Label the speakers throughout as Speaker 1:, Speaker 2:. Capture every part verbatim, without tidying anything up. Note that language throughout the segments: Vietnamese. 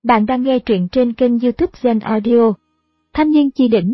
Speaker 1: Bạn đang nghe truyện trên kênh YouTube Zen Audio. Thanh niên chi đỉnh.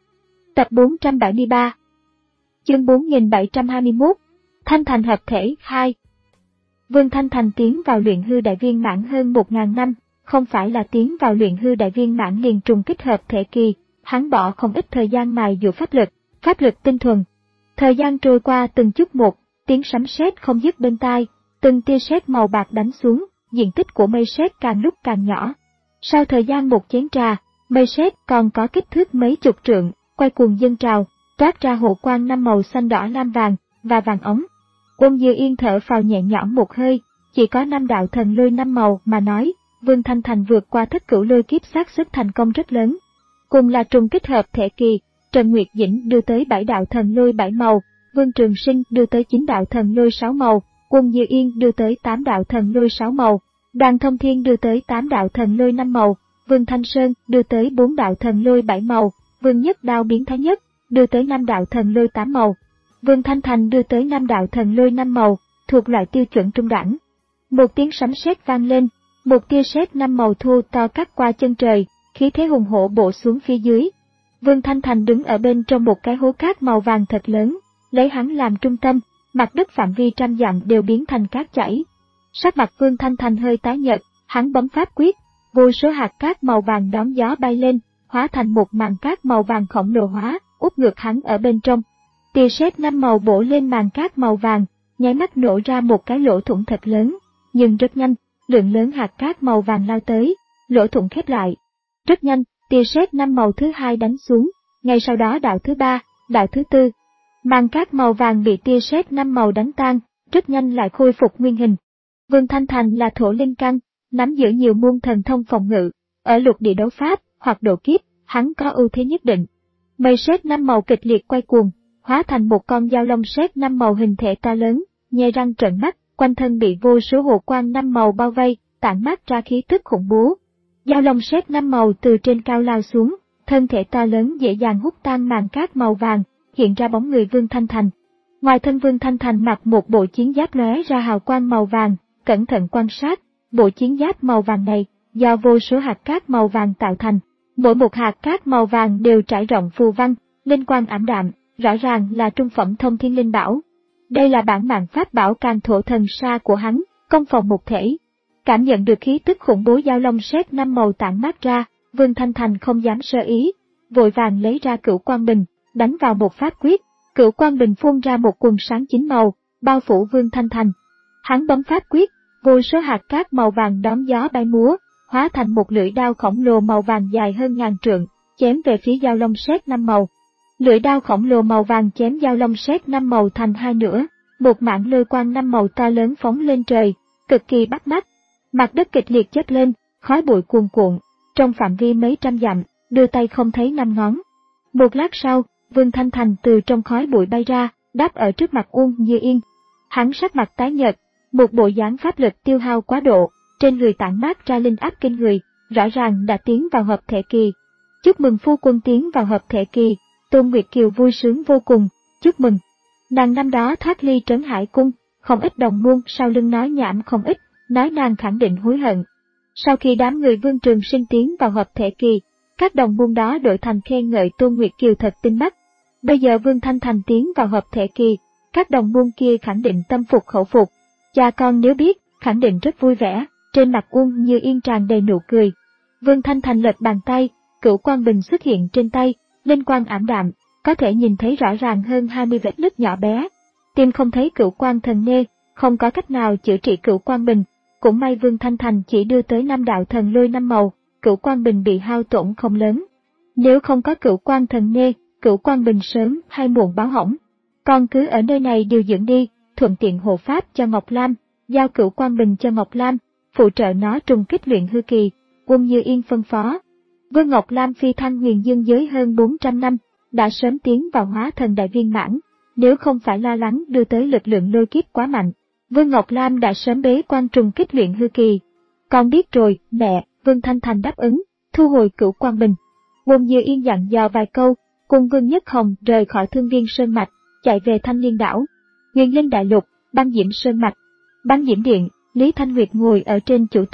Speaker 1: Tập bốn trăm bảy mươi ba. Chương bốn nghìn bảy trăm hai mươi mốt. Thanh Thành hợp thể hai. Vương Thanh Thành tiến vào luyện hư đại viên mãn hơn một nghìn năm, không phải là tiến vào luyện hư đại viên mãn liền trùng kích hợp thể kỳ, hắn bỏ không ít thời gian mài dũa pháp lực, pháp lực tinh thuần. Thời gian trôi qua từng chút một, tiếng sấm sét không dứt bên tai, từng tia sét màu bạc đánh xuống, diện tích của mây sét càng lúc càng nhỏ. Sau thời gian một chén trà, mây sét còn có kích thước mấy chục trượng, quay cuồng dâng trào, toát ra hộ quang năm màu xanh đỏ lam vàng và vàng ống. Quân Dư Yên thở phào nhẹ nhõm một hơi, chỉ có năm đạo thần lôi năm màu mà nói, Vương Thanh Thành vượt qua thất cửu lôi kiếp xác suất thành công rất lớn. Cùng là trùng kích hợp thể kỳ, Trần Nguyệt Dĩnh đưa tới bảy đạo thần lôi bảy màu, Vương Trường Sinh đưa tới chín đạo thần lôi sáu màu, Quân Dư Yên đưa tới tám đạo thần lôi sáu màu, Đoàn Thông Thiên đưa tới tám đạo thần lôi năm màu, Vương Thanh Sơn đưa tới bốn đạo thần lôi bảy màu, Vương Nhất Đao biến thái nhất đưa tới năm đạo thần lôi tám màu, Vương Thanh Thành đưa tới năm đạo thần lôi năm màu, thuộc loại tiêu chuẩn trung đẳng. Một tiếng sấm sét vang lên, một tia sét năm màu thô to cắt qua chân trời, khí thế hùng hổ bổ xuống phía dưới. Vương Thanh Thành đứng ở bên trong một cái hố cát màu vàng thật lớn, lấy hắn làm trung tâm, mặt đất phạm vi trăm dặm đều biến thành cát chảy. Sắc mặt Vương Thanh Thành hơi tái nhợt, hắn bấm pháp quyết, vô số hạt cát màu vàng đón gió bay lên, hóa thành một màn cát màu vàng khổng lồ hóa, úp ngược hắn ở bên trong. Tia sét năm màu bổ lên màn cát màu vàng, nháy mắt nổ ra một cái lỗ thủng thật lớn, nhưng rất nhanh, lượng lớn hạt cát màu vàng lao tới, lỗ thủng khép lại. Rất nhanh, tia sét năm màu thứ hai đánh xuống, ngay sau đó đạo thứ ba, đạo thứ tư. Màn cát màu vàng bị tia sét năm màu đánh tan, rất nhanh lại khôi phục nguyên hình. Vương Thanh Thành là thổ linh căn, nắm giữ nhiều môn thần thông phòng ngự, ở lục địa đấu pháp hoặc độ kiếp, hắn có ưu thế nhất định. Mây sét năm màu kịch liệt quay cuồng, hóa thành một con dao long sét năm màu hình thể to lớn, nhe răng trợn mắt, quanh thân bị vô số hồ quang năm màu bao vây, tản mát ra khí tức khủng bố. Dao long sét năm màu từ trên cao lao xuống, thân thể to lớn dễ dàng hút tan màn cát màu vàng, hiện ra bóng người Vương Thanh Thành. Ngoài thân Vương Thanh Thành mặc một bộ chiến giáp lóe ra hào quang màu vàng, cẩn thận quan sát, bộ chiến giáp màu vàng này do vô số hạt cát màu vàng tạo thành, mỗi một hạt cát màu vàng đều trải rộng phù văn, linh quang ảm đạm, rõ ràng là trung phẩm thông thiên linh bảo. Đây là bản mạng pháp bảo Càn Thổ Thần Sa của hắn, công phòng một thể. Cảm nhận được khí tức khủng bố dao long sét năm màu tản mát ra, Vương Thanh Thành không dám sơ ý, vội vàng lấy ra Cửu Quang Bình, đánh vào một pháp quyết, Cửu Quang Bình phun ra một quần sáng chín màu, bao phủ Vương Thanh Thành. Hắn bấm pháp quyết, vô số hạt cát màu vàng đón gió bay múa, hóa thành một lưỡi đao khổng lồ màu vàng dài hơn ngàn trượng, chém về phía dao long sét năm màu. Lưỡi đao khổng lồ màu vàng chém dao long sét năm màu thành hai nửa, một mảng lôi quang năm màu to lớn phóng lên trời, cực kỳ bắt mắt. Mặt đất kịch liệt chớp lên, khói bụi cuồn cuộn, trong phạm vi mấy trăm dặm, đưa tay không thấy năm ngón. Một lát sau, Vương Thanh Thành từ trong khói bụi bay ra, đáp ở trước mặt Uông Như Yên. Hắn sắc mặt tái nhợt, một bộ dáng pháp lực tiêu hao quá độ, trên người tản mát ra linh áp kinh người, rõ ràng đã tiến vào hợp thể kỳ. Chúc mừng phu quân tiến vào hợp thể kỳ. Tôn Nguyệt Kiều vui sướng vô cùng, chúc mừng. Nàng năm đó thoát ly Trấn Hải Cung, không ít đồng môn sau lưng nói nhảm không ít, nói nàng khẳng định hối hận. Sau khi đám người Vương Trường Sinh tiến vào hợp thể kỳ, các đồng môn đó đổi thành khen ngợi Tôn Nguyệt Kiều thật tinh mắt. Bây giờ Vương Thanh Thành tiến vào hợp thể kỳ, các đồng môn kia khẳng định tâm phục khẩu phục. Cha con nếu biết, khẳng định rất vui vẻ, trên mặt Uông Như Yên tràn đầy nụ cười. Vương Thanh Thành lật bàn tay, Cửu Quang Bình xuất hiện trên tay, linh quang ảm đạm, có thể nhìn thấy rõ ràng hơn hai mươi vết nứt nhỏ bé. Tìm không thấy Cửu Quang Thần Nê, không có cách nào chữa trị Cửu Quang Bình. Cũng may Vương Thanh Thành chỉ đưa tới năm đạo thần lôi năm màu, Cửu Quang Bình bị hao tổn không lớn. Nếu không có Cửu Quang Thần Nê, Cửu Quang Bình sớm hay muộn báo hỏng. Con cứ ở nơi này điều dưỡng đi, thuận tiện hộ pháp cho Ngọc Lam, giao Cửu Quang Bình cho Ngọc Lam, phụ trợ nó trùng kích luyện hư kỳ. Quân Như Yên phân phó. Vương Ngọc Lam phi thăng huyền dương giới hơn bốn trăm năm, đã sớm tiến vào hóa thần đại viên mãn, nếu không phải lo lắng đưa tới lực lượng lôi kiếp quá mạnh, Vương Ngọc Lam đã sớm bế quan trùng kích luyện hư kỳ. Con biết rồi, mẹ, Vương Thanh Thành đáp ứng, thu hồi Cửu Quang Bình. Quân Như Yên dặn dò vài câu, cùng Vương Nhất Hồng rời khỏi Thương Viên Sơn Mạch, chạy về Thanh Liên Đảo. Huyền Linh Đại Lục, Băng Diễm Sơn Mạch, Băng Diễm Điện, Lý Thanh Nguyệt ngồi ở trên chủ tọa,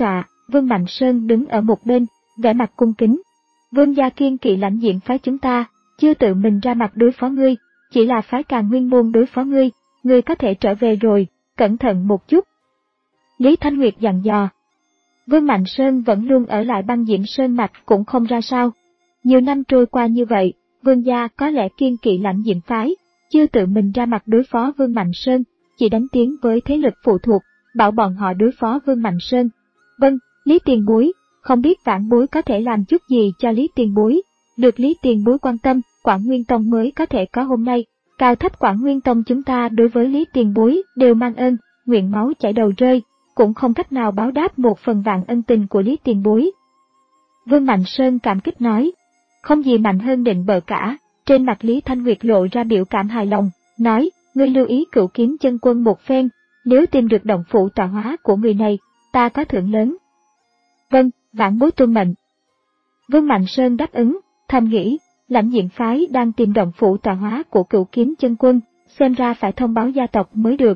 Speaker 1: Vương Mạnh Sơn đứng ở một bên, vẻ mặt cung kính. Vương gia kiên kỵ lãnh diện phái chúng ta, chưa tự mình ra mặt đối phó ngươi, chỉ là phái Càn Nguyên môn đối phó ngươi, ngươi có thể trở về rồi, cẩn thận một chút. Lý Thanh Nguyệt dặn dò. Vương Mạnh Sơn vẫn luôn ở lại Băng Diễm Sơn mạch cũng không ra sao. Nhiều năm trôi qua như vậy, Vương gia có lẽ kiên kỵ lãnh diện phái, chưa tự mình ra mặt đối phó Vương Mạnh Sơn, chỉ đánh tiếng với thế lực phụ thuộc, bảo bọn họ đối phó Vương Mạnh Sơn. Vâng, Lý tiền bối, không biết vãn bối có thể làm chút gì cho Lý tiền bối. Được Lý tiền bối quan tâm, Quảng Nguyên Tông mới có thể có hôm nay. Cao thấp Quảng Nguyên Tông chúng ta đối với Lý tiền bối đều mang ơn, nguyện máu chảy đầu rơi, cũng không cách nào báo đáp một phần vạn ân tình của Lý tiền bối. Vương Mạnh Sơn cảm kích nói, không gì mạnh hơn định bợ cả. Trên mặt Lý Thanh Nguyệt lộ ra biểu cảm hài lòng, nói, ngươi lưu ý Cửu Kiếm Chân Quân một phen, nếu tìm được động phủ tọa hóa của người này, ta có thưởng lớn. Vâng, vãn bối tuân mệnh. Vương Mạnh Sơn đáp ứng, thầm nghĩ, lãnh diện phái đang tìm động phủ tọa hóa của Cửu Kiếm Chân Quân, xem ra phải thông báo gia tộc mới được.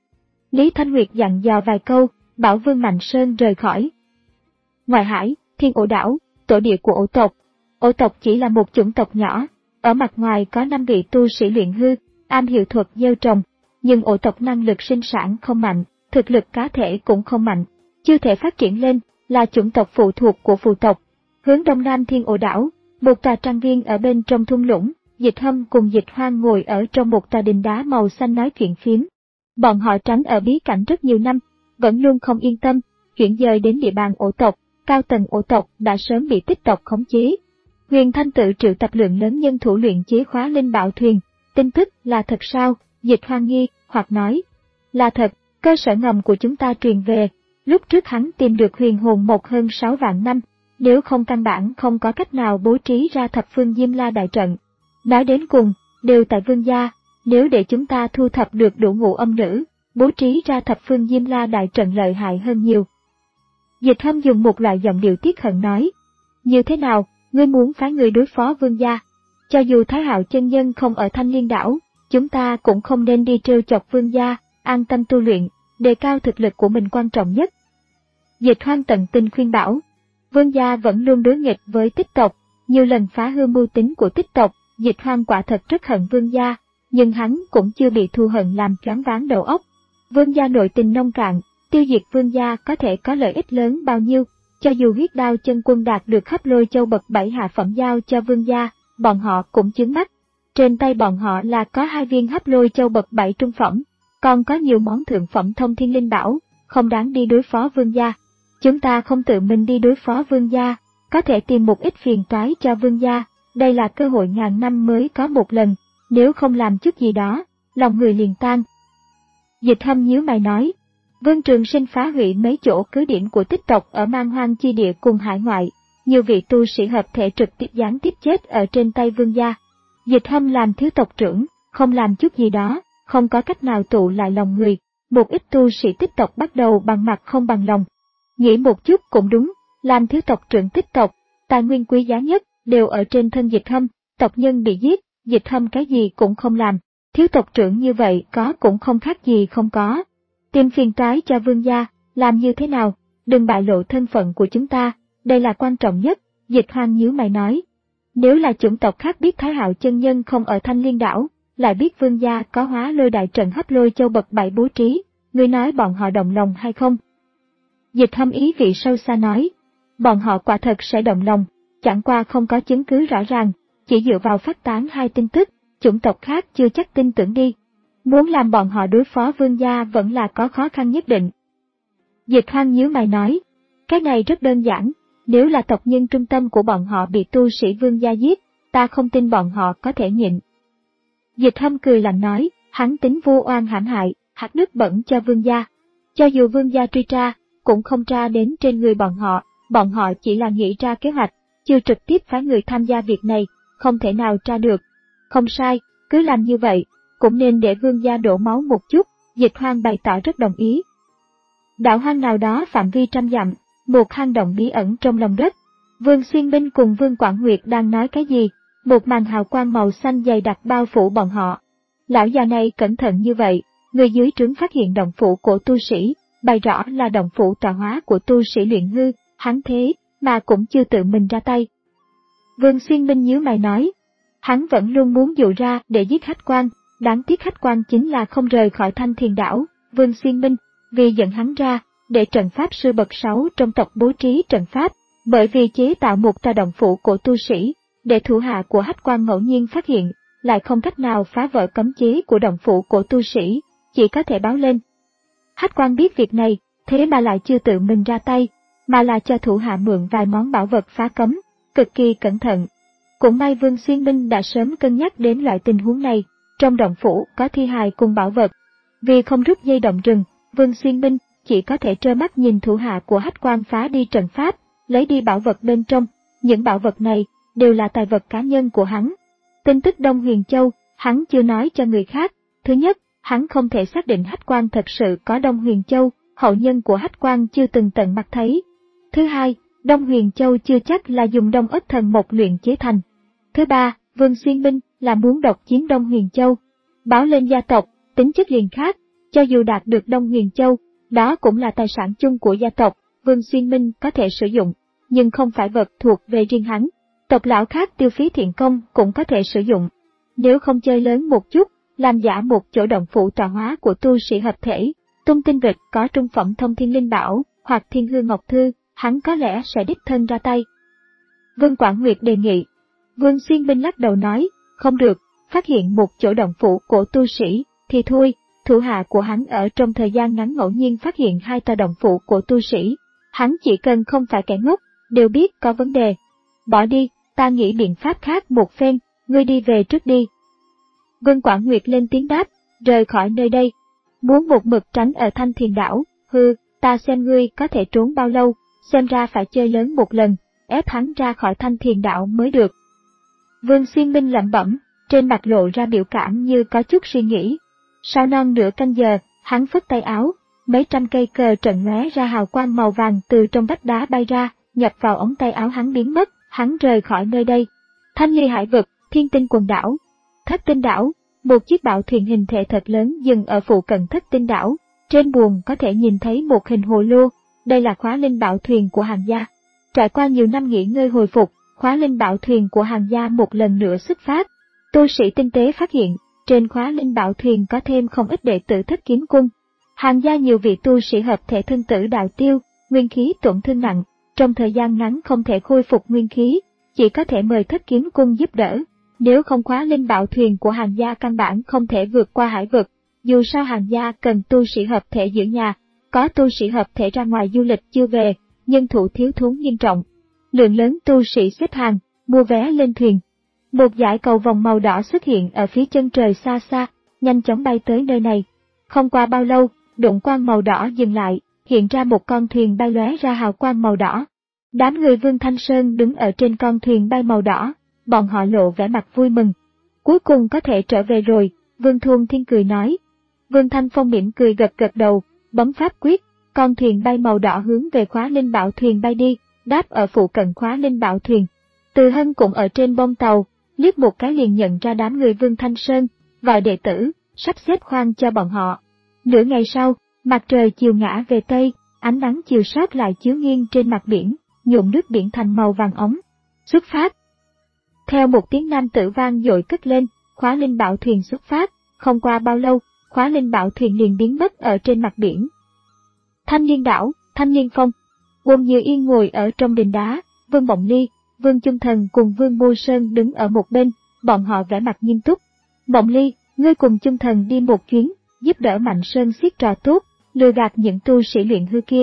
Speaker 1: Lý Thanh Nguyệt dặn dò vài câu, bảo Vương Mạnh Sơn rời khỏi. Ngoài hải, Thiên Ổ Đảo, tổ địa của ổ tộc. Ổ tộc chỉ là một chủng tộc nhỏ, ở mặt ngoài có năm vị tu sĩ luyện hư, am hiểu thuật gieo trồng, nhưng ổ tộc năng lực sinh sản không mạnh, thực lực cá thể cũng không mạnh, chưa thể phát triển lên, là chủng tộc phụ thuộc của phù tộc. Hướng đông nam Thiên Ổ Đảo, một tòa trang viên ở bên trong thung lũng, Dịch Hâm cùng Dịch Hoang ngồi ở trong một tòa đình đá màu xanh nói chuyện phiếm. Bọn họ tránh ở bí cảnh rất nhiều năm, vẫn luôn không yên tâm, chuyển dời đến địa bàn ổ tộc, cao tầng ổ tộc đã sớm bị tích tộc khống chế. Huyền Thanh tự triệu tập lượng lớn nhân thủ luyện chế khóa linh bảo thuyền, tin tức là thật sao? Dịch Hoang nghi, hoặc nói, là thật, cơ sở ngầm của chúng ta truyền về, lúc trước hắn tìm được huyền hồn một hơn sáu vạn năm, nếu không căn bản không có cách nào bố trí ra thập phương Diêm La đại trận. Nói đến cùng, đều tại Vương gia, nếu để chúng ta thu thập được đủ ngũ âm nữ, bố trí ra thập phương Diêm La đại trận lợi hại hơn nhiều. Dịch Hâm dùng một loại giọng điệu tiếc hận nói, như thế nào, ngươi muốn phái người đối phó Vương gia? Cho dù Thái Hạo chân nhân không ở Thanh Liên đảo, chúng ta cũng không nên đi trêu chọc Vương gia, an tâm tu luyện, đề cao thực lực của mình quan trọng nhất. Dịch Hoang tận tình khuyên bảo, Vương gia vẫn luôn đối nghịch với tích tộc, nhiều lần phá hư mưu tính của tích tộc, Dịch Hoang quả thật rất hận Vương gia, nhưng hắn cũng chưa bị thù hận làm choáng váng đầu óc. Vương gia nội tình nông cạn, tiêu diệt Vương gia có thể có lợi ích lớn bao nhiêu, cho dù huyết đao chân quân đạt được Hấp Lôi Châu bậc bảy hạ phẩm giao cho Vương gia, bọn họ cũng chướng mắt. Trên tay bọn họ là có hai viên Hấp Lôi Châu bậc bảy trung phẩm, còn có nhiều món thượng phẩm thông thiên linh bảo, không đáng đi đối phó Vương gia. Chúng ta không tự mình đi đối phó Vương gia, có thể tìm một ít phiền toái cho Vương gia, đây là cơ hội ngàn năm mới có một lần, nếu không làm chút gì đó, lòng người liền tan. Dịch Hâm nhíu mày nói, Vương Trường Sinh phá hủy mấy chỗ cứ điểm của tích tộc ở Man Hoang chi địa cùng hải ngoại, nhiều vị tu sĩ hợp thể trực tiếp gián tiếp chết ở trên tay Vương gia. Dịch Hâm làm thiếu tộc trưởng, không làm chút gì đó, không có cách nào tụ lại lòng người, một ít tu sĩ tích tộc bắt đầu bằng mặt không bằng lòng. Nghĩ một chút cũng đúng, làm thiếu tộc trưởng tích tộc, tài nguyên quý giá nhất đều ở trên thân Dịch Hâm, tộc nhân bị giết, Dịch Hâm cái gì cũng không làm, thiếu tộc trưởng như vậy có cũng không khác gì không có. Tìm phiền toái cho Vương gia, làm như thế nào, đừng bại lộ thân phận của chúng ta, đây là quan trọng nhất, Dịch Hoang nhíu mày nói. Nếu là chủng tộc khác biết Thái Hạo chân nhân không ở Thanh Liên đảo, lại biết Vương gia có hóa lôi đại trận Hấp Lôi Châu bậc bảy bố trí, ngươi nói bọn họ động lòng hay không? Dịch Hâm ý vị sâu xa nói, bọn họ quả thật sẽ động lòng, chẳng qua không có chứng cứ rõ ràng, chỉ dựa vào phát tán hai tin tức, chủng tộc khác chưa chắc tin tưởng đi. Muốn làm bọn họ đối phó Vương gia vẫn là có khó khăn nhất định. Dịch Hoang nhíu mày nói, cái này rất đơn giản, nếu là tộc nhân trung tâm của bọn họ bị tu sĩ Vương gia giết, ta không tin bọn họ có thể nhịn. Dịch Hâm cười lạnh nói, hắn tính vu oan hãm hại, hạt nước bẩn cho Vương gia. Cho dù Vương gia truy tra, cũng không tra đến trên người bọn họ, bọn họ chỉ là nghĩ ra kế hoạch, chưa trực tiếp phái người tham gia việc này, không thể nào tra được. Không sai, cứ làm như vậy, cũng nên để Vương gia đổ máu một chút, Dịch Hoang bày tỏ rất đồng ý. Đảo hoang nào đó phạm vi trăm dặm, một hang động bí ẩn trong lòng đất. Vương Xuyên Binh cùng Vương Quảng Nguyệt đang nói cái gì, một màn hào quang màu xanh dày đặc bao phủ bọn họ. Lão già này cẩn thận như vậy, người dưới trướng phát hiện động phủ của tu sĩ, bày rõ là động phủ tọa hóa của tu sĩ luyện hư, hắn thế mà cũng chưa tự mình ra tay. Vương Xuyên Minh nhíu mày nói, hắn vẫn luôn muốn dụ ra để giết Hách Quan, đáng tiếc Hách Quan chính là không rời khỏi Thanh Thiền đảo. Vương Xuyên Minh vì dẫn hắn ra, để trận pháp sư bậc sáu trong tộc bố trí trận pháp, bởi vì chế tạo một tòa động phủ của tu sĩ, để thủ hạ của Hách Quan ngẫu nhiên phát hiện, lại không cách nào phá vỡ cấm chế của động phủ của tu sĩ, chỉ có thể báo lên. Hách Quan biết việc này, thế mà lại chưa tự mình ra tay, mà là cho thủ hạ mượn vài món bảo vật phá cấm, cực kỳ cẩn thận. Cũng may Vương Xuyên Minh đã sớm cân nhắc đến loại tình huống này, trong động phủ có thi hài cùng bảo vật. Vì không rút dây động rừng, Vương Xuyên Minh chỉ có thể trơ mắt nhìn thủ hạ của Hách Quan phá đi trận pháp, lấy đi bảo vật bên trong. Những bảo vật này đều là tài vật cá nhân của hắn. Tin tức Đông Huyền Châu, hắn chưa nói cho người khác. Thứ nhất, hắn không thể xác định Hách Quan thật sự có Đông Huyền Châu, hậu nhân của Hách Quan chưa từng tận mắt thấy. Thứ hai, Đông Huyền Châu chưa chắc là dùng Đông Ất Thần Mộc luyện chế thành. Thứ ba, Vương Xuyên Minh là muốn độc chiếm Đông Huyền Châu. Báo lên gia tộc, tính chất liền khác, cho dù đạt được Đông Huyền Châu, đó cũng là tài sản chung của gia tộc, Vương Xuyên Minh có thể sử dụng, nhưng không phải vật thuộc về riêng hắn. Tộc lão khác tiêu phí thiện công cũng có thể sử dụng. Nếu không chơi lớn một chút, làm giả một chỗ động phủ tọa hóa của tu sĩ hợp thể, tung tin vịt có trung phẩm thông thiên linh bảo hoặc thiên hương ngọc thư, hắn có lẽ sẽ đích thân ra tay. Vương Quảng Nguyệt đề nghị. Vương Xuyên Minh lắc đầu nói, không được, phát hiện một chỗ động phủ của tu sĩ, thì thôi. Thủ hạ của hắn ở trong thời gian ngắn ngẫu nhiên phát hiện hai tòa động phủ của tu sĩ. Hắn chỉ cần không phải kẻ ngốc, đều biết có vấn đề. Bỏ đi, ta nghĩ biện pháp khác một phen, ngươi đi về trước đi. Vương Quảng Nguyệt lên tiếng đáp, rời khỏi nơi đây. Muốn một mực tránh ở Thanh Thiền đảo, hư, ta xem ngươi có thể trốn bao lâu, xem ra phải chơi lớn một lần, ép hắn ra khỏi Thanh Thiền đảo mới được. Vương Xuyên Minh lẩm bẩm, trên mặt lộ ra biểu cảm như có chút suy nghĩ. Sau non nửa canh giờ, hắn phất tay áo, mấy trăm cây cờ trận lóe ra hào quang màu vàng từ trong vách đá bay ra, nhập vào ống tay áo hắn biến mất, hắn rời khỏi nơi đây. Thanh Ly Hải vực, Thiên Tinh quần đảo, Thất Tinh đảo, một chiếc bạo thuyền hình thể thật lớn dừng ở phụ cận Thất Tinh đảo, trên buồng có thể nhìn thấy một hình hồ lô, đây là khóa linh bạo thuyền của Hàn gia. Trải qua nhiều năm nghỉ ngơi hồi phục, khóa linh bạo thuyền của Hàn gia một lần nữa xuất phát. Tu sĩ tinh tế phát hiện, trên khóa linh bạo thuyền có thêm không ít đệ tử Thất Kiếm cung. Hàn gia nhiều vị tu sĩ hợp thể thân tử đạo tiêu, nguyên khí tổn thương nặng, trong thời gian ngắn không thể khôi phục nguyên khí, chỉ có thể mời Thất Kiếm cung giúp đỡ. Nếu không khóa linh bạo thuyền của Hàn gia căn bản không thể vượt qua hải vực, dù sao Hàn gia cần tu sĩ hợp thể giữ nhà, có tu sĩ hợp thể ra ngoài du lịch chưa về, nhân thủ thiếu thốn nghiêm trọng. Lượng lớn tu sĩ xếp hàng, mua vé lên thuyền. Một dải cầu vòng màu đỏ xuất hiện ở phía chân trời xa xa, nhanh chóng bay tới nơi này. Không qua bao lâu, đụng quang màu đỏ dừng lại, hiện ra một con thuyền bay lóe ra hào quang màu đỏ. Đám người Vương Thanh Sơn đứng ở trên con thuyền bay màu đỏ, bọn họ lộ vẻ mặt vui mừng. Cuối cùng có thể trở về rồi, Vương Thuôn Thiên cười nói. Vương Thanh Phong mỉm cười gật gật đầu, bấm pháp quyết, con thuyền bay màu đỏ hướng về khóa linh bạo thuyền bay đi, đáp ở phụ cận khóa linh bạo thuyền. Từ Hân cũng ở trên bông tàu, liếc một cái liền nhận ra đám người Vương Thanh Sơn, gọi đệ tử, sắp xếp khoang cho bọn họ. Nửa ngày sau, mặt trời chiều ngã về Tây, ánh nắng chiều sót lại chiếu nghiêng trên mặt biển, nhuộm nước biển thành màu vàng óng. Xuất phát. Theo một tiếng nam tử vang dội cất lên, khóa linh bạo thuyền xuất phát, không qua bao lâu, khóa linh bạo thuyền liền biến mất ở trên mặt biển. Thanh Liên đảo, Thanh Liên phong. Quân Như Yên ngồi ở trong đình đá, Vương Mộng Ly, Vương Chung Thần cùng Vương Mô Sơn đứng ở một bên, bọn họ vẻ mặt nghiêm túc. Mộng Ly, ngươi cùng Chung Thần đi một chuyến, giúp đỡ Mạnh Sơn xiết trò tốt, lừa gạt những tu sĩ luyện hư kia.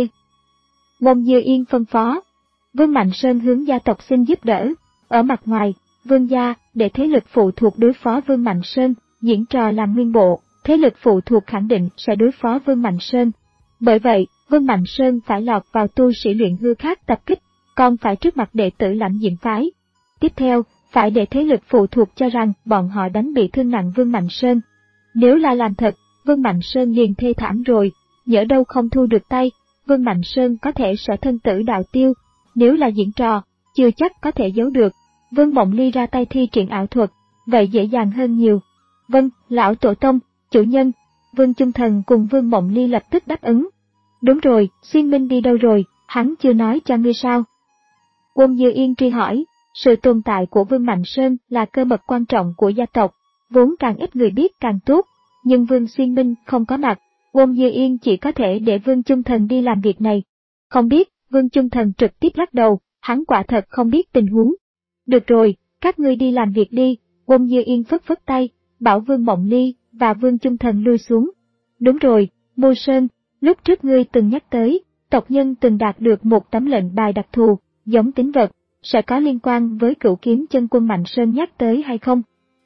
Speaker 1: Quân Như Yên phân phó. Vương Mạnh Sơn hướng gia tộc xin giúp đỡ. Ở mặt ngoài, Vương gia, để thế lực phụ thuộc đối phó Vương Mạnh Sơn, diễn trò làm nguyên bộ, thế lực phụ thuộc khẳng định sẽ đối phó Vương Mạnh Sơn. Bởi vậy, Vương Mạnh Sơn phải lọt vào tu sĩ luyện hư khác tập kích, còn phải trước mặt đệ tử lãnh diệm phái. Tiếp theo, phải để thế lực phụ thuộc cho rằng bọn họ đánh bị thương nặng Vương Mạnh Sơn. Nếu là làm thật, Vương Mạnh Sơn liền thê thảm rồi, nhỡ đâu không thu được tay, Vương Mạnh Sơn có thể sẽ thân tử đạo tiêu. Nếu là diễn trò, chưa chắc có thể giấu được. Vương Mộng Ly ra tay thi triển ảo thuật, vậy dễ dàng hơn nhiều. Vâng, lão tổ tông, chủ nhân. Vương Chung Thần cùng Vương Mộng Ly lập tức đáp ứng. Đúng rồi, Xuyên Minh đi đâu rồi? hắn chưa nói cho ngươi sao? Uông Như Yên truy hỏi, sự tồn tại của Vương Mạnh Sơn là cơ mật quan trọng của gia tộc, vốn càng ít người biết càng tốt, nhưng Vương Xuyên Minh không có mặt, Uông Như Yên chỉ có thể để Vương Chung Thần đi làm việc này. Không biết, Vương Chung Thần trực tiếp lắc đầu, hắn quả thật không biết tình huống. Được rồi, các ngươi đi làm việc đi, Uông Như Yên phất phất tay, bảo Vương Mộng Ly và Vương Chung Thần lui xuống. Đúng rồi, Mô Sơn, lúc trước ngươi từng nhắc tới, tộc nhân từng đạt được một tấm lệnh bài đặc thù, giống tín vật, sẽ có liên quan với Cửu Kiếm Chân Quân Mạnh Sơn nhắc tới hay không?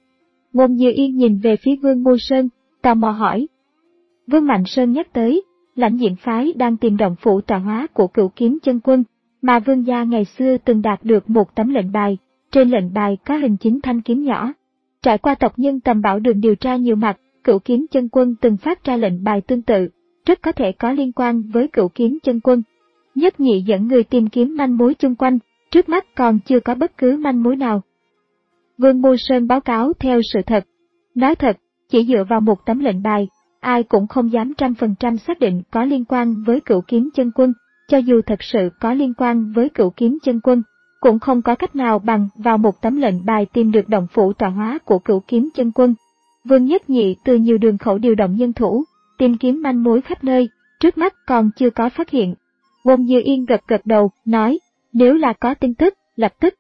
Speaker 1: Uông Như Yên nhìn về phía Vương Mô Sơn, tò mò hỏi. Vương Mạnh Sơn nhắc tới, lãnh diện phái đang tìm động phủ tọa hóa của Cửu Kiếm Chân Quân, mà Vương gia ngày xưa từng đạt được một tấm lệnh bài, trên lệnh bài có hình chín thanh kiếm nhỏ. Trải qua tộc nhân Tầm Bảo Đường điều tra nhiều mặt, Cửu Kiếm Chân Quân từng phát ra lệnh bài tương tự, rất có thể có liên quan với Cửu Kiếm Chân Quân. Nhất Nhị dẫn người tìm kiếm manh mối chung quanh, trước mắt còn chưa có bất cứ manh mối nào. Vương Mô Sơn báo cáo theo sự thật. Nói thật, chỉ dựa vào một tấm lệnh bài, ai cũng không dám trăm phần trăm xác định có liên quan với Cửu Kiếm Chân Quân, cho dù thật sự có liên quan với Cửu Kiếm Chân Quân, cũng không có cách nào bằng vào một tấm lệnh bài tìm được động phủ tọa hóa của Cửu Kiếm Chân Quân. Vương Nhất Nhị từ nhiều đường khẩu điều động nhân thủ, tìm kiếm manh mối khắp nơi, trước mắt còn chưa có phát hiện. Uông Như Yên gật gật đầu, nói, nếu là có tin tức, lập tức.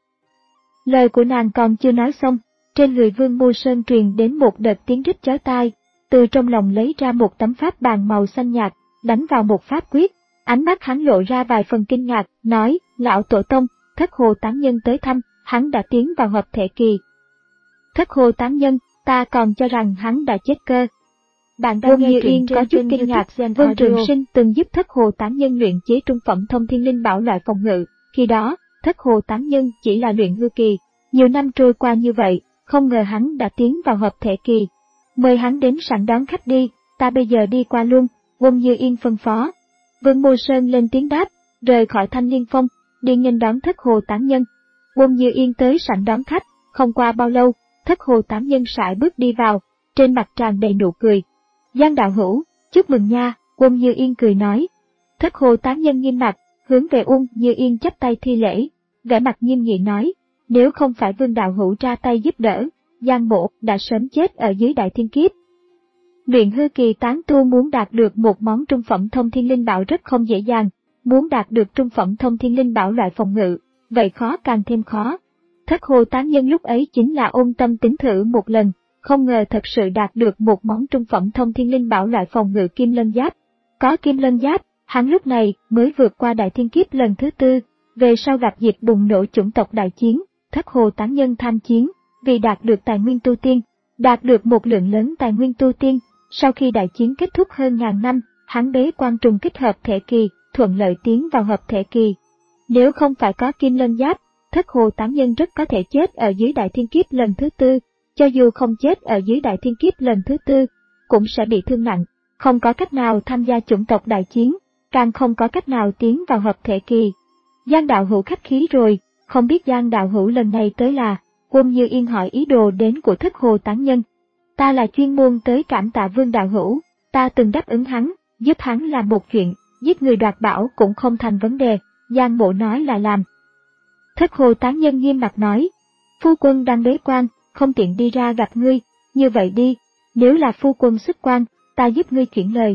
Speaker 1: Lời của nàng còn chưa nói xong, trên người Vương Mô Sơn truyền đến một đợt tiếng rít chói tai, từ trong lòng lấy ra một tấm pháp bàn màu xanh nhạt, đánh vào một pháp quyết, ánh mắt hắn lộ ra vài phần kinh ngạc, nói, lão tổ tông, Thất Hồ tán nhân tới thăm, hắn đã tiến vào hợp thể kỳ. Thất Hồ tán nhân, ta còn cho rằng hắn đã chết cơ. Bạn đang nghe truyện có chút kinh ngạc, Vương Trường Sinh từng giúp Thất Hồ tán nhân luyện chế trung phẩm thông thiên linh bảo loại phòng ngự, khi đó, Thất Hồ tán nhân chỉ là luyện hư kỳ, nhiều năm trôi qua như vậy, không ngờ hắn đã tiến vào hợp thể kỳ. Mời hắn đến sẵn đón khách đi, ta bây giờ đi qua luôn, Uông Như Yên phân phó. Vương Mô Sơn lên tiếng đáp, rời khỏi Thanh Liên Phong, đi nghênh đón Thất Hồ tán nhân. Uông Như Yên tới sảnh đón khách, không qua bao lâu, Thất Hồ tán nhân sải bước đi vào, trên mặt tràn đầy nụ cười. Giang đạo hữu, chúc mừng nha, Uông Như Yên cười nói. Thất Hồ tán nhân nghiêm mặt, hướng về Uông Như Yên chắp tay thi lễ, vẻ mặt nghiêm nghị nói, nếu không phải Vương đạo hữu ra tay giúp đỡ, Giang mộ đã sớm chết ở dưới đại thiên kiếp. Luyện hư kỳ tán tu muốn đạt được một món trung phẩm thông thiên linh bảo rất không dễ dàng, muốn đạt được trung phẩm thông thiên linh bảo loại phòng ngự, vậy khó càng thêm khó. Thất Hồ tán nhân lúc ấy chính là ôn tâm tính thử một lần, không ngờ thật sự đạt được một món trung phẩm thông thiên linh bảo loại phòng ngự Kim Lân Giáp. Có Kim Lân Giáp, hắn lúc này mới vượt qua đại thiên kiếp lần thứ tư, về sau gặp dịp bùng nổ chủng tộc đại chiến, Thất Hồ tán nhân tham chiến, vì đạt được tài nguyên tu tiên, đạt được một lượng lớn tài nguyên tu tiên, sau khi đại chiến kết thúc hơn ngàn năm, hắn bế quan trùng kích hợp thể kỳ, thuận lợi tiến vào hợp thể kỳ. Nếu không phải có Kim Lân Giáp, Thất Hồ tán nhân rất có thể chết ở dưới đại thiên kiếp lần thứ tư, cho dù không chết ở dưới đại thiên kiếp lần thứ tư, cũng sẽ bị thương nặng, không có cách nào tham gia chủng tộc đại chiến, càng không có cách nào tiến vào hợp thể kỳ. Giang đạo hữu khách khí rồi, không biết Giang đạo hữu lần này tới là, Uông Như Yên hỏi ý đồ đến của Thất Hồ tán nhân. Ta là chuyên môn tới cảm tạ Vương đạo hữu, ta từng đáp ứng hắn, giúp hắn làm một chuyện, giết người đoạt bảo cũng không thành vấn đề, Giang mộ nói là làm. Thất Hồ tán nhân nghiêm mặt nói, phu quân đang bế quan, không tiện đi ra gặp ngươi, như vậy đi, nếu là phu quân xuất quan, ta giúp ngươi chuyển lời.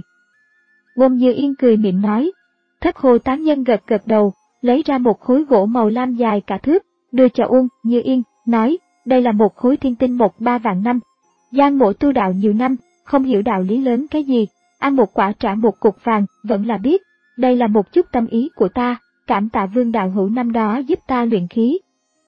Speaker 1: Uông Như Yên cười mỉm nói. Thất Hồ tán nhân gật gật đầu, lấy ra một khối gỗ màu lam dài cả thước, đưa cho Uông Như Yên, nói, đây là một khối thiên tinh một ba vạn năm. Giang mộ tu đạo nhiều năm, không hiểu đạo lý lớn cái gì, ăn một quả trả một cục vàng, vẫn là biết, đây là một chút tâm ý của ta, cảm tạ Vương đạo hữu năm đó giúp ta luyện khí.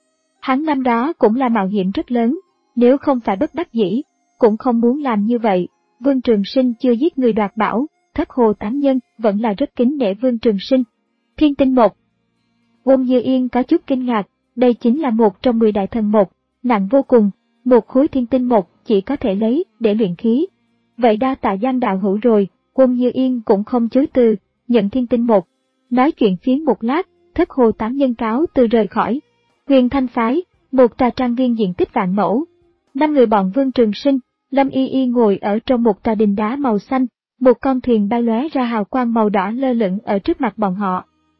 Speaker 1: Hắn năm đó cũng là mạo hiểm rất lớn, nếu không phải bất đắc dĩ, cũng không muốn làm như vậy. Vương Trường Sinh chưa giết người đoạt bảo, Thất Hồ tán nhân vẫn là rất kính nể Vương Trường Sinh. Thiên tinh một. Uông Như Yên có chút kinh ngạc, đây chính là một trong mười đại thần một, nặng vô cùng, một khối thiên tinh một chỉ có thể lấy để luyện khí. Vậy đa tạ Giang đạo hữu rồi, Uông Như Yên cũng không chối từ, nhận thiên tinh một. Nói chuyện phiếm một lát, Thất Hồ tán nhân cáo từ rời khỏi. Huyền Thanh phái, một trà trang viên diện tích vạn mẫu. Năm người bọn Vương Trường Sinh, Lâm Y Y ngồi ở trong một tòa đình đá màu xanh, một con thuyền bay lóe ra hào quang màu đỏ lơ lửng ở trước mặt bọn họ.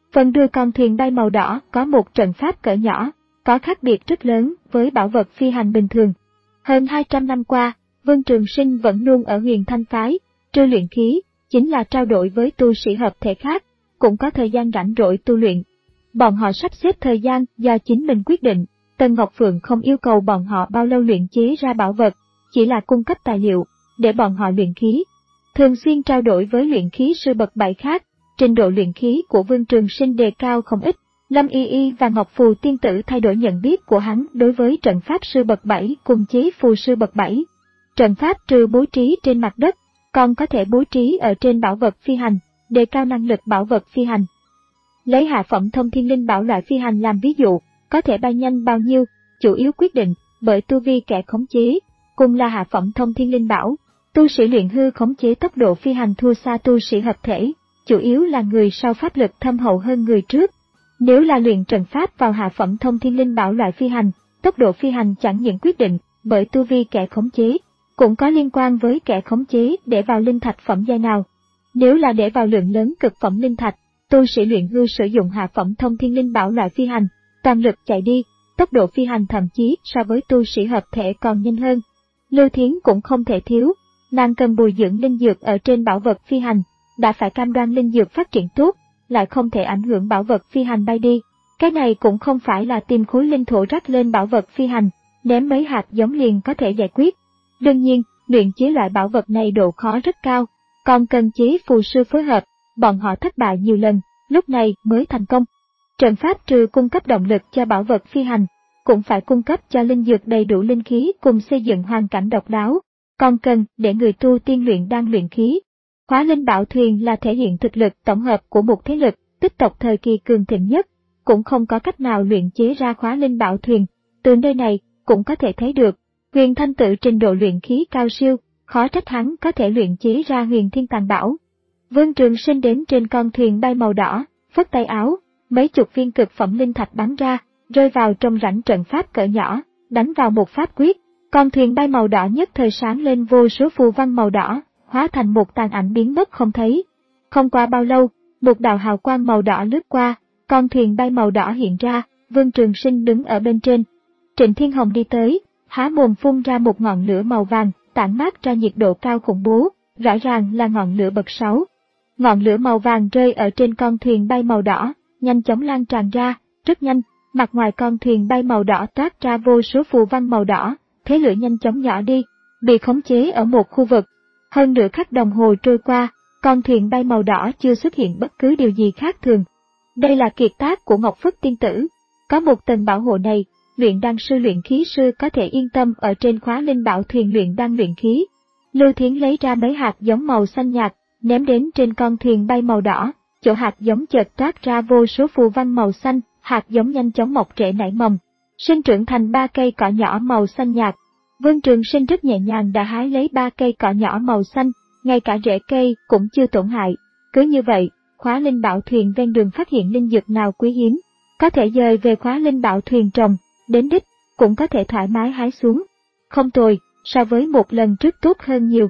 Speaker 1: Phần đuôi con thuyền bay màu đỏ có một trận pháp cỡ nhỏ, có khác biệt rất lớn với bảo vật phi hành bình thường. Hơn hai trăm năm qua, Vương Trường Sinh vẫn luôn ở Huyền Thanh phái, trừ luyện khí, chính là trao đổi với tu sĩ hợp thể khác, cũng có thời gian rảnh rỗi tu luyện. Bọn họ sắp xếp thời gian do chính mình quyết định, Tân Ngọc Phượng không yêu cầu bọn họ bao lâu luyện chế ra bảo vật, chỉ là cung cấp tài liệu, để bọn họ luyện khí. Thường xuyên trao đổi với luyện khí sư bậc bảy khác, trình độ luyện khí của Vương Trường Sinh đề cao không ít. Lâm Y Y và Ngọc Phù tiên tử thay đổi nhận biết của hắn đối với trận pháp sư bậc bảy cùng chế phù sư bậc bảy. Trận pháp trừ bố trí trên mặt đất, còn có thể bố trí ở trên bảo vật phi hành, đề cao năng lực bảo vật phi hành. Lấy hạ phẩm thông thiên linh bảo loại phi hành làm ví dụ, có thể bay nhanh bao nhiêu, chủ yếu quyết định bởi tu vi kẻ khống chế, cùng là hạ phẩm thông thiên linh bảo. Tu sĩ luyện hư khống chế tốc độ phi hành thua xa tu sĩ hợp thể, chủ yếu là người sau pháp lực thâm hậu hơn người trước. Nếu là luyện trận pháp vào hạ phẩm thông thiên linh bảo loại phi hành, tốc độ phi hành chẳng những quyết định bởi tu vi kẻ khống chế, cũng có liên quan với kẻ khống chế để vào linh thạch phẩm giai nào. Nếu là để vào lượng lớn cực phẩm linh thạch, tu sĩ luyện hư sử dụng hạ phẩm thông thiên linh bảo loại phi hành, toàn lực chạy đi, tốc độ phi hành thậm chí so với tu sĩ hợp thể còn nhanh hơn. Lưu Thiến cũng không thể thiếu, nàng cần bồi dưỡng linh dược ở trên bảo vật phi hành, đã phải cam đoan linh dược phát triển tốt, lại không thể ảnh hưởng bảo vật phi hành bay đi. Cái này cũng không phải là tìm khối linh thổ rắc lên bảo vật phi hành, ném mấy hạt giống liền có thể giải quyết. Đương nhiên, luyện chế loại bảo vật này độ khó rất cao, còn cần chế phù sư phối hợp, bọn họ thất bại nhiều lần, lúc này mới thành công. Trận pháp trừ cung cấp động lực cho bảo vật phi hành, cũng phải cung cấp cho linh dược đầy đủ linh khí cùng xây dựng hoàn cảnh độc đáo, còn cần để người tu tiên luyện đan luyện khí. Khóa linh bảo thuyền là thể hiện thực lực tổng hợp của một thế lực, tích tộc thời kỳ cường thịnh nhất, cũng không có cách nào luyện chế ra khóa linh bảo thuyền. Từ nơi này cũng có thể thấy được, Huyền Thanh Tự trình độ luyện khí cao siêu, khó trách hắn có thể luyện chế ra Huyền Thiên Tàng Bảo. Vương Trường Sinh đến trên con thuyền bay màu đỏ, phất tay áo, mấy chục viên cực phẩm linh thạch bắn ra, rơi vào trong rãnh trận pháp cỡ nhỏ, đánh vào một pháp quyết, con thuyền bay màu đỏ nhất thời sáng lên vô số phù văn màu đỏ, hóa thành một tàn ảnh biến mất không thấy. Không qua bao lâu, một đạo hào quang màu đỏ lướt qua, con thuyền bay màu đỏ hiện ra, Vương Trường Sinh đứng ở bên trên. Trịnh Thiên Hồng đi tới, há mồm phun ra một ngọn lửa màu vàng, tản mát ra nhiệt độ cao khủng bố, rõ ràng là ngọn lửa bậc sáu. Ngọn lửa màu vàng rơi ở trên con thuyền bay màu đỏ, nhanh chóng lan tràn ra, rất nhanh, mặt ngoài con thuyền bay màu đỏ toát ra vô số phù văn màu đỏ, thế lửa nhanh chóng nhỏ đi, bị khống chế ở một khu vực. Hơn nửa khắc đồng hồ trôi qua, con thuyền bay màu đỏ chưa xuất hiện bất cứ điều gì khác thường. Đây là kiệt tác của Ngọc Phất tiên tử. Có một tầng bảo hộ này, luyện đan sư luyện khí sư có thể yên tâm ở trên khóa linh bảo thuyền luyện đan luyện khí. Lưu Thiến lấy ra mấy hạt giống màu xanh nhạt, ném đến trên con thuyền bay màu đỏ, chỗ hạt giống chợt toát ra vô số phù văn màu xanh, hạt giống nhanh chóng mọc rễ nảy mầm, sinh trưởng thành ba cây cỏ nhỏ màu xanh nhạt. Vương Trường Sinh rất nhẹ nhàng đã hái lấy ba cây cỏ nhỏ màu xanh, ngay cả rễ cây cũng chưa tổn hại. Cứ như vậy, khóa linh bảo thuyền ven đường phát hiện linh dược nào quý hiếm, có thể dời về khóa linh bảo thuyền trồng, đến đích, cũng có thể thoải mái hái xuống. Không tồi, so với một lần trước tốt hơn nhiều.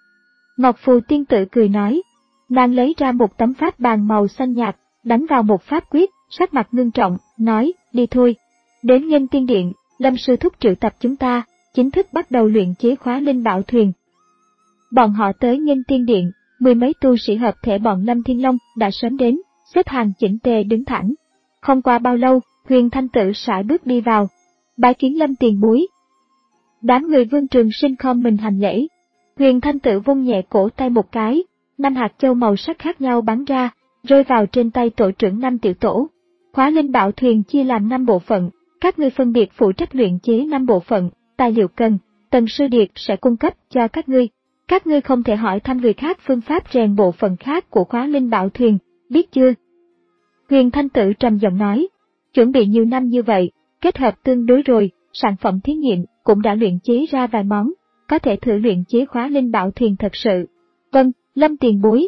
Speaker 1: Ngọc Phù tiên tử cười nói, nàng lấy ra một tấm pháp bàn màu xanh nhạt, đánh vào một pháp quyết, sắc mặt ngưng trọng, nói, đi thôi. Đến Nghênh Tiên Điện, Lâm sư thúc triệu tập chúng ta, chính thức bắt đầu luyện chế khóa linh bảo thuyền. Bọn họ tới Nghênh Tiên Điện, mười mấy tu sĩ hợp thể bọn Lâm Thiên Long đã sớm đến, xếp hàng chỉnh tề đứng thẳng. Không qua bao lâu, Huyền Thanh Tự sải bước đi vào, bái kiến Lâm tiền bối. Đám người Vương Trường Sinh khom mình hành lễ. Huyền Thanh Tự vung nhẹ cổ tay một cái, năm hạt châu màu sắc khác nhau bắn ra, rơi vào trên tay tổ trưởng năm tiểu tổ. Khóa linh bảo thuyền chia làm năm bộ phận, các ngươi phân biệt phụ trách luyện chế năm bộ phận, tài liệu cần, Tần Sư Điệt sẽ cung cấp cho các ngươi. Các ngươi không thể hỏi thăm người khác phương pháp rèn bộ phận khác của khóa linh bảo thuyền, biết chưa? Huyền Thanh Tự trầm giọng nói, chuẩn bị nhiều năm như vậy, kết hợp tương đối rồi, sản phẩm thí nghiệm cũng đã luyện chế ra vài món, có thể thử luyện chế khóa linh bảo thuyền thật sự. Vâng, Lâm tiền bối.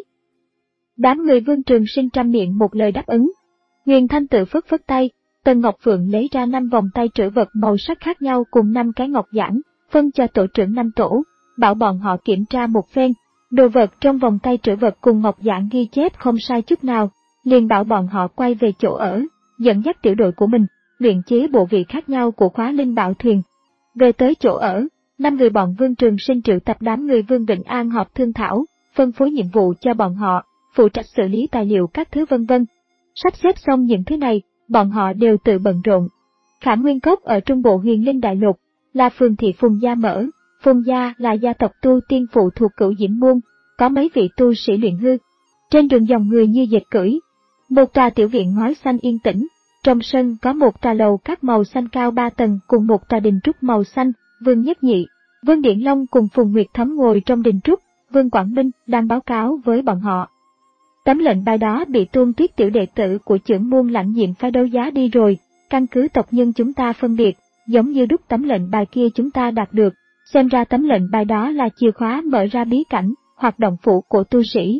Speaker 1: Đám người Vương Trường Sinh trăm miệng một lời đáp ứng. Huyền Thanh Tự phất phất tay, Tần Ngọc Phượng lấy ra năm vòng tay trữ vật màu sắc khác nhau cùng năm cái ngọc giản, phân cho tổ trưởng năm tổ, bảo bọn họ kiểm tra một phen. Đồ vật trong vòng tay trữ vật cùng ngọc giản ghi chép không sai chút nào, liền bảo bọn họ quay về chỗ ở, dẫn dắt tiểu đội của mình, luyện chế bộ vị khác nhau của khóa linh bảo thuyền. Về tới chỗ ở, năm người bọn Vương Trường Sinh triệu tập đám người Vương Vĩnh An họp thương thảo, phân phối nhiệm vụ cho bọn họ, phụ trách xử lý tài liệu các thứ vân vân. Sắp xếp xong những thứ này, bọn họ đều tự bận rộn. Khảm Nguyên Cốc ở trung bộ Huyền Linh Đại Lục, là phường thị Phùng Gia mở. Phùng Gia là gia tộc tu tiên phụ thuộc Cửu Diễm Môn, có mấy vị tu sĩ luyện hư. Trên đường dòng người như dệt cưỡi. Một tòa tiểu viện ngói xanh yên tĩnh, trong sân có một tòa lầu các màu xanh cao ba tầng cùng một tòa đình trúc màu xanh. Vương Nhất Nhị, Vương Điển Long cùng Phùng Nguyệt Thấm ngồi trong đình trúc, Vương Quảng Minh đang báo cáo với bọn họ. Tấm lệnh bài đó bị Tuôn Tuyết tiểu đệ tử của chưởng môn Lãnh Diệm phái đấu giá đi rồi, căn cứ tộc nhân chúng ta phân biệt, giống như đúc tấm lệnh bài kia chúng ta đạt được, xem ra tấm lệnh bài đó là chìa khóa mở ra bí cảnh, hoạt động phụ của tu sĩ.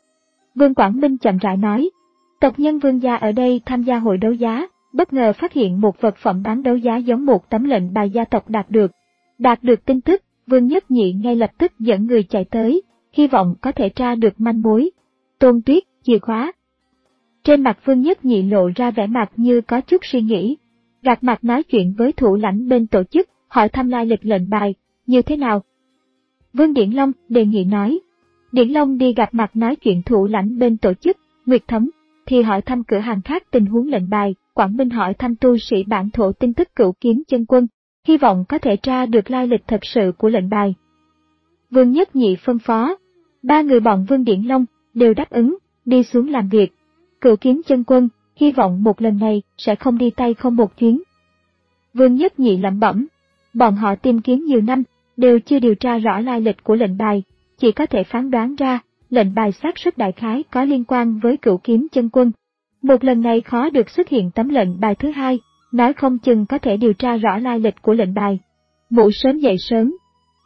Speaker 1: Vương Quảng Minh chậm rãi nói, tộc nhân Vương gia ở đây tham gia hội đấu giá, bất ngờ phát hiện một vật phẩm bán đấu giá giống một tấm lệnh bài gia tộc đạt được. Đạt được tin tức, Vương Nhất Nhị ngay lập tức dẫn người chạy tới, hy vọng có thể tra được manh mối. Tôn Tuyết, chìa khóa. Trên mặt Vương Nhất Nhị lộ ra vẻ mặt như có chút suy nghĩ. Gạt mặt nói chuyện với thủ lãnh bên tổ chức, hỏi thăm lai lịch lệnh bài, như thế nào? Vương Điển Long đề nghị nói. Điển Long đi gặp mặt nói chuyện thủ lãnh bên tổ chức, Nguyệt Thấm, thì hỏi thăm cửa hàng khác tình huống lệnh bài, Quảng Minh hỏi thăm tu sĩ bản thổ tin tức Cửu Kiếm Chân Quân, hy vọng có thể tra được lai lịch thật sự của lệnh bài. Vương Nhất Nhị phân phó, ba người bọn Vương Điển Long đều đáp ứng, đi xuống làm việc. Cửu Kiếm Chân Quân, hy vọng một lần này sẽ không đi tay không một chuyến. Vương Nhất Nhị lẩm bẩm, bọn họ tìm kiếm nhiều năm, đều chưa điều tra rõ lai lịch của lệnh bài, chỉ có thể phán đoán ra, lệnh bài xác suất đại khái có liên quan với Cửu Kiếm Chân Quân. Một lần này khó được xuất hiện tấm lệnh bài thứ hai, nói không chừng có thể điều tra rõ lai lịch của lệnh bài. Ngủ sớm dậy sớm.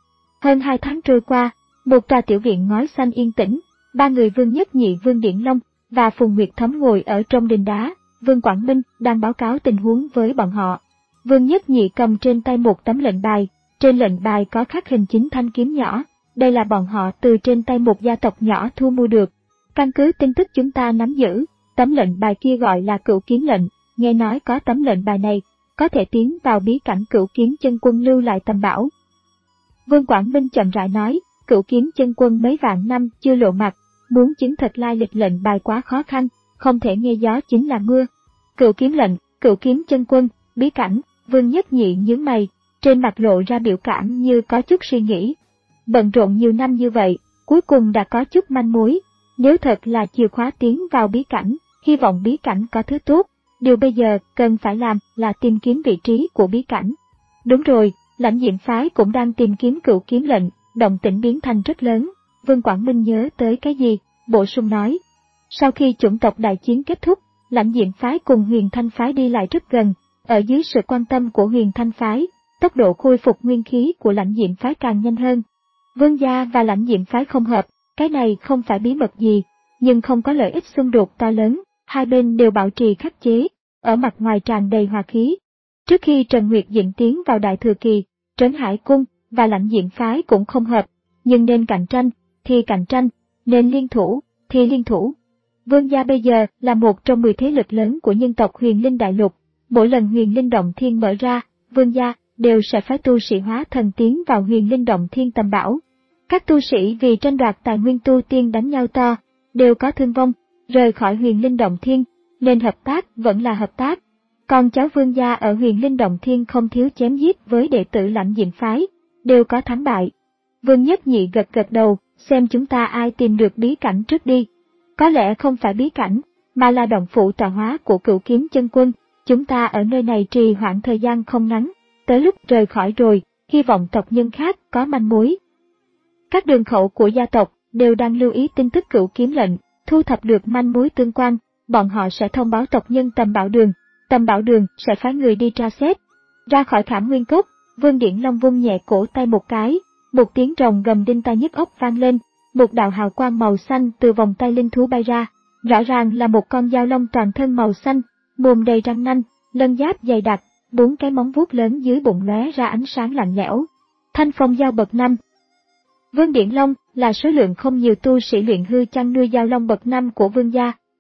Speaker 1: Hơn hai tháng trôi qua, một tòa tiểu viện ngói xanh yên tĩnh, ba người Vương Nhất Nhị, Vương Điển Long và Phùng Nguyệt Thấm ngồi ở trong đình đá, Vương Quảng Minh đang báo cáo tình huống với bọn họ. Vương Nhất Nhị cầm trên tay một tấm lệnh bài, trên lệnh bài có khắc hình chín thanh kiếm nhỏ, đây là bọn họ từ trên tay một gia tộc nhỏ thu mua được. Căn cứ tin tức chúng ta nắm giữ, tấm lệnh bài kia gọi là Cửu Kiếm lệnh, nghe nói có tấm lệnh bài này, có thể tiến vào bí cảnh Cửu Kiếm Chân Quân lưu lại tầm bảo. Vương Quảng Minh chậm rãi nói, Cửu Kiếm Chân Quân mấy vạn năm chưa lộ mặt, muốn chứng thật lai lịch lệnh bài quá khó khăn, không thể nghe gió chính là mưa. Cửu Kiếm lệnh, Cửu Kiếm Chân Quân, bí cảnh, Vương Nhất Nhị nhướng mày, trên mặt lộ ra biểu cảm như có chút suy nghĩ. Bận rộn nhiều năm như vậy, cuối cùng đã có chút manh mối, nếu thật là chìa khóa tiến vào bí cảnh, hy vọng bí cảnh có thứ tốt, điều bây giờ cần phải làm là tìm kiếm vị trí của bí cảnh. Đúng rồi, Lãnh Diệm phái cũng đang tìm kiếm Cửu Kiếm lệnh, động tĩnh biến thành rất lớn. Vương Quảng Minh nhớ tới cái gì, bổ sung nói. Sau khi chủng tộc đại chiến kết thúc, Lãnh Diệm phái cùng Huyền Thanh phái đi lại rất gần, ở dưới sự quan tâm của Huyền Thanh phái, tốc độ khôi phục nguyên khí của Lãnh Diệm phái càng nhanh hơn. Vương gia và Lãnh Diệm phái không hợp, cái này không phải bí mật gì, nhưng không có lợi ích xung đột to lớn, hai bên đều bảo trì khắc chế, ở mặt ngoài tràn đầy hòa khí. Trước khi Trần Nguyệt Dĩnh tiến vào Đại Thừa Kỳ, Trấn Hải Cung và Lãnh Diệm phái cũng không hợp, nhưng nên cạnh tranh thì cạnh tranh, nên liên thủ thì liên thủ. Vương gia bây giờ là một trong mười thế lực lớn của nhân tộc Huyền Linh Đại Lục, mỗi lần Huyền Linh Động Thiên mở ra, Vương gia đều sẽ phái tu sĩ hóa thần tiến vào Huyền Linh Động Thiên tầm bảo. Các tu sĩ vì tranh đoạt tài nguyên tu tiên đánh nhau to, đều có thương vong, rời khỏi Huyền Linh Động Thiên, nên hợp tác vẫn là hợp tác. Còn cháu Vương gia ở Huyền Linh Động Thiên không thiếu chém giết với đệ tử Lãnh Diệm phái, đều có thắng bại. Vương Nhất Nhị gật gật đầu, xem chúng ta ai tìm được bí cảnh trước đi. Có lẽ không phải bí cảnh, mà là động phủ tọa hóa của Cửu Kiếm Chân Quân, chúng ta ở nơi này trì hoãn thời gian không ngắn, tới lúc rời khỏi rồi, hy vọng tộc nhân khác có manh mối. Các đường khẩu của gia tộc đều đang lưu ý tin tức Cửu Kiếm lệnh, thu thập được manh mối tương quan, bọn họ sẽ thông báo tộc nhân Tầm Bảo Đường, Tầm Bảo Đường sẽ phái người đi tra xét. Ra khỏi Khảm Nguyên Cốc, Vương Điển Long vung nhẹ cổ tay một cái, một tiếng rồng gầm đinh tai nhức óc vang lên, một đạo hào quang màu xanh từ vòng tay linh thú bay ra, rõ ràng là một con dao long toàn thân màu xanh, mồm đầy răng nanh, lân giáp dày đặc, bốn cái móng vuốt lớn dưới bụng lóe ra ánh sáng lạnh lẽo. Thanh phong dao bậc năm. Vương Điển Long là số lượng không nhiều tu sĩ luyện hư chăn nuôi dao long bậc năm của Vương gia,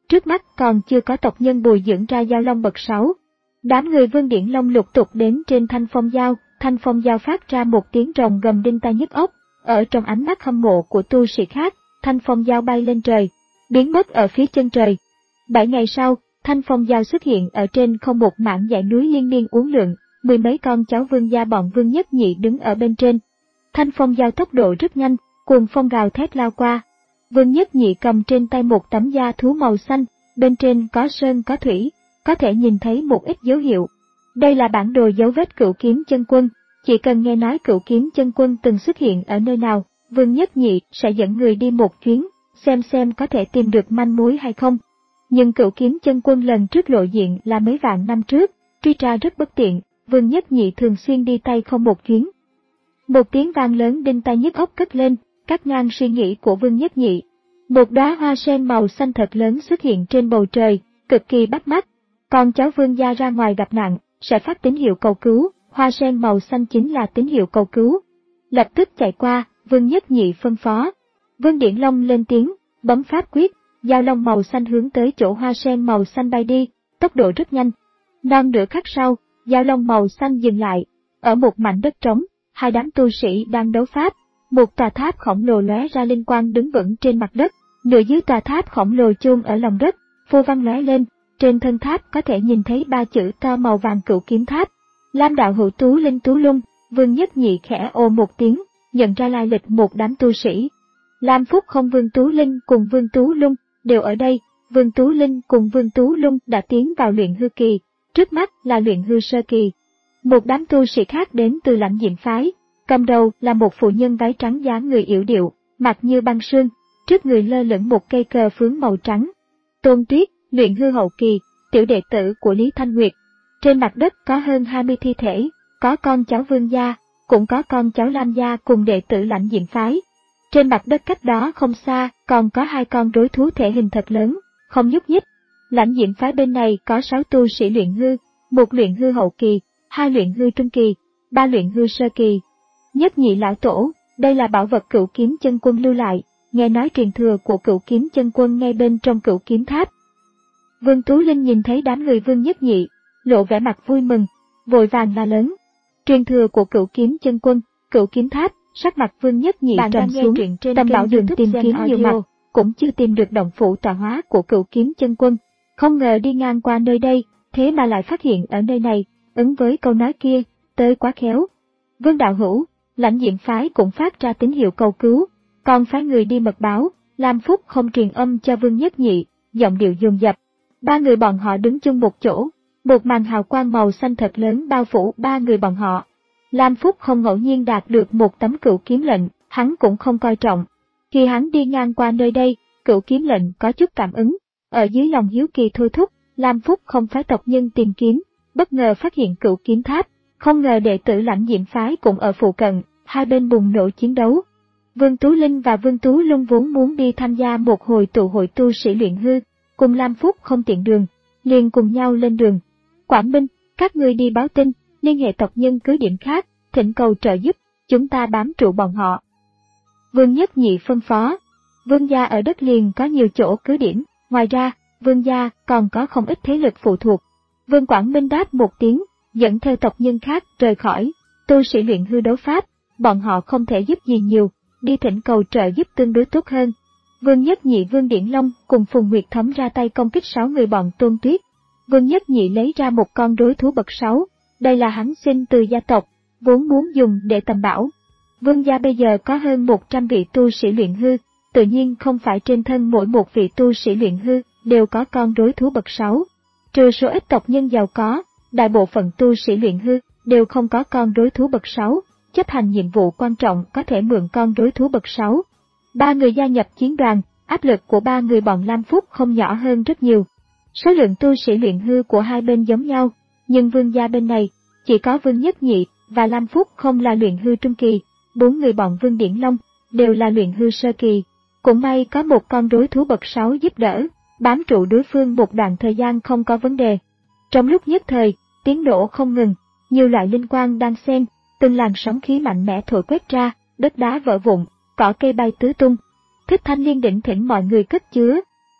Speaker 1: Trước mắt còn chưa có tộc nhân bồi dưỡng ra Giao Long bậc sáu. Đám người Vương Điển Long lục tục đến trên Thanh Phong Giao, Thanh Phong Giao phát ra một tiếng rồng gầm đinh tai nhức óc, ở trong ánh mắt hâm mộ của tu sĩ khác, Thanh Phong Giao bay lên trời, biến mất ở phía chân trời. Bảy ngày sau, Thanh Phong Giao xuất hiện ở trên không một mảng dãy núi liên miên uốn lượn, mười mấy con cháu Vương gia bọn Vương Nhất Nhị đứng ở bên trên. Thanh Phong Giao tốc độ rất nhanh, cuồng phong gào thét lao qua. Vương Nhất Nhị cầm trên tay một tấm da thú màu xanh, bên trên có sơn có thủy, có thể nhìn thấy một ít dấu hiệu. Đây là bản đồ dấu vết Cửu Kiếm Chân Quân, chỉ cần nghe nói Cửu Kiếm Chân Quân từng xuất hiện ở nơi nào, Vương Nhất Nhị sẽ dẫn người đi một chuyến, xem xem có thể tìm được manh mối hay không. Nhưng Cửu Kiếm Chân Quân lần trước lộ diện là mấy vạn năm trước, truy tra rất bất tiện, Vương Nhất Nhị thường xuyên đi tay không một chuyến. Một tiếng vang lớn đinh tai nhức óc cất lên, cắt ngang suy nghĩ của Vương Nhất Nhị. Một đóa hoa sen màu xanh thật lớn xuất hiện trên bầu trời, cực kỳ bắt mắt. Con cháu Vương gia ra ngoài gặp nạn, sẽ phát tín hiệu cầu cứu, hoa sen màu xanh chính là tín hiệu cầu cứu. Lập tức chạy qua, Vương Nhất Nhị phân phó. Vương Điển Long lên tiếng, bấm pháp quyết, Giao Long màu xanh hướng tới chỗ hoa sen màu xanh bay đi, tốc độ rất nhanh. Non nửa khắc sau, Giao Long màu xanh dừng lại, ở một mảnh đất trống, hai đám tu sĩ đang đấu pháp, một tòa tháp khổng lồ lóe ra linh quang đứng vững trên mặt đất, nửa dưới tòa tháp khổng lồ chôn ở lòng đất, phù văn lóe lên, trên thân tháp có thể nhìn thấy ba chữ to màu vàng Cửu Kiếm Tháp. Lam đạo hữu Tú Linh Tú Lung, Vương Nhất Nhị khẽ ồ một tiếng, nhận ra lai lịch một đám tu sĩ. Lam Phúc Không Vương Tú Linh cùng Vương Tú Lung đều ở đây, Vương Tú Linh cùng Vương Tú Lung đã tiến vào luyện hư kỳ, trước mắt là luyện hư sơ kỳ. Một đám tu sĩ khác đến từ Lãnh Diệm phái, cầm đầu là một phụ nhân váy trắng dáng người yểu điệu, mặt như băng sương, trước người lơ lửng một cây cờ phướng màu trắng. Tôn Tuyết, luyện hư hậu kỳ, tiểu đệ tử của Lý Thanh Nguyệt. Trên mặt đất có hơn hai mươi thi thể, có con cháu Vương gia, cũng có con cháu Lam gia cùng đệ tử Lãnh Diệm phái. Trên mặt đất cách đó không xa, còn có hai con rối thú thể hình thật lớn, không nhúc nhích. Lãnh Diệm phái bên này có sáu tu sĩ luyện hư, một luyện hư hậu kỳ, hai luyện hư trung kỳ, ba luyện hư sơ kỳ. Nhất Nhị lão tổ, đây là bảo vật Cửu Kiếm Chân Quân lưu lại, nghe nói truyền thừa của Cửu Kiếm Chân Quân ngay bên trong Cửu Kiếm Tháp. Vương Tú Linh nhìn thấy đám người Vương Nhất Nhị, lộ vẻ mặt vui mừng, vội vàng la lớn. Truyền thừa của Cửu Kiếm Chân Quân, Cửu Kiếm Tháp, sắc mặt Vương Nhất Nhị trầm xuống, Tâm Bảo Đường tìm kiếm nhiều mặt, cũng chưa tìm được động phủ tọa hóa của Cửu Kiếm Chân Quân. Không ngờ đi ngang qua nơi đây, thế mà lại phát hiện ở nơi này, ứng với câu nói kia, tới quá khéo. Vương đạo hữu, Lãnh Diệm phái cũng phát ra tín hiệu cầu cứu, còn phái người đi mật báo, Lam Phúc Không truyền âm cho Vương Nhất Nhị, giọng điệu dồn dập. Ba người bọn họ đứng chung một chỗ, một màn hào quang màu xanh thật lớn bao phủ ba người bọn họ. Lam Phúc Không ngẫu nhiên đạt được một tấm cửu kiếm lệnh, hắn cũng không coi trọng. Khi hắn đi ngang qua nơi đây, cửu kiếm lệnh có chút cảm ứng, ở dưới lòng hiếu kỳ thôi thúc, Lam Phúc Không phái tộc nhân tìm kiếm, bất ngờ phát hiện Cửu Kiếm Tháp, không ngờ đệ tử Lãnh Diệm phái cũng ở phụ cận, hai bên bùng nổ chiến đấu. Vương Tú Linh và Vương Tú Lung vốn muốn đi tham gia một hồi tụ hội tu sĩ luyện hư, cùng Lam Phúc Không tiện đường, liền cùng nhau lên đường. Quảng Minh, các người đi báo tin, liên hệ tộc nhân cứ điểm khác, thỉnh cầu trợ giúp, chúng ta bám trụ bọn họ. Vương Nhất Nhị phân phó. Vương gia ở đất liền có nhiều chỗ cứ điểm, ngoài ra, Vương gia còn có không ít thế lực phụ thuộc. Vương Quảng Minh đáp một tiếng, dẫn theo tộc nhân khác rời khỏi. Tu sĩ luyện hư đấu pháp, bọn họ không thể giúp gì nhiều, đi thỉnh cầu trợ giúp tương đối tốt hơn. Vương Nhất Nhị, Vương Điển Long cùng Phùng Nguyệt Thấm ra tay công kích sáu người bọn Tôn Tuyết. Vương Nhất Nhị lấy ra một con đối thú bậc sáu, đây là hắn xin từ gia tộc, vốn muốn dùng để tầm bảo. Vương gia bây giờ có hơn một trăm vị tu sĩ luyện hư, tự nhiên không phải trên thân mỗi một vị tu sĩ luyện hư đều có con đối thú bậc sáu. Trừ số ít tộc nhân giàu có, đại bộ phận tu sĩ luyện hư đều không có con đối thú bậc sáu, chấp hành nhiệm vụ quan trọng có thể mượn con đối thú bậc sáu. Ba người gia nhập chiến đoàn, áp lực của ba người bọn Lam Phúc không nhỏ hơn rất nhiều. Số lượng tu sĩ luyện hư của hai bên giống nhau, nhưng Vương gia bên này chỉ có Vương Nhất Nhị và Lam Phúc Không là luyện hư trung kỳ, bốn người bọn Vương Điển Long đều là luyện hư sơ kỳ. Cũng may có một con đối thú bậc sáu giúp đỡ, bám trụ đối phương một đoạn thời gian không có vấn đề. Trong lúc nhất thời, tiếng nổ không ngừng, nhiều loại linh quang đang xen, từng làn sóng khí mạnh mẽ thổi quét ra, đất đá vỡ vụn, cỏ cây bay tứ tung. Thích Thanh Liên đỉnh thỉnh mọi người cất chứa.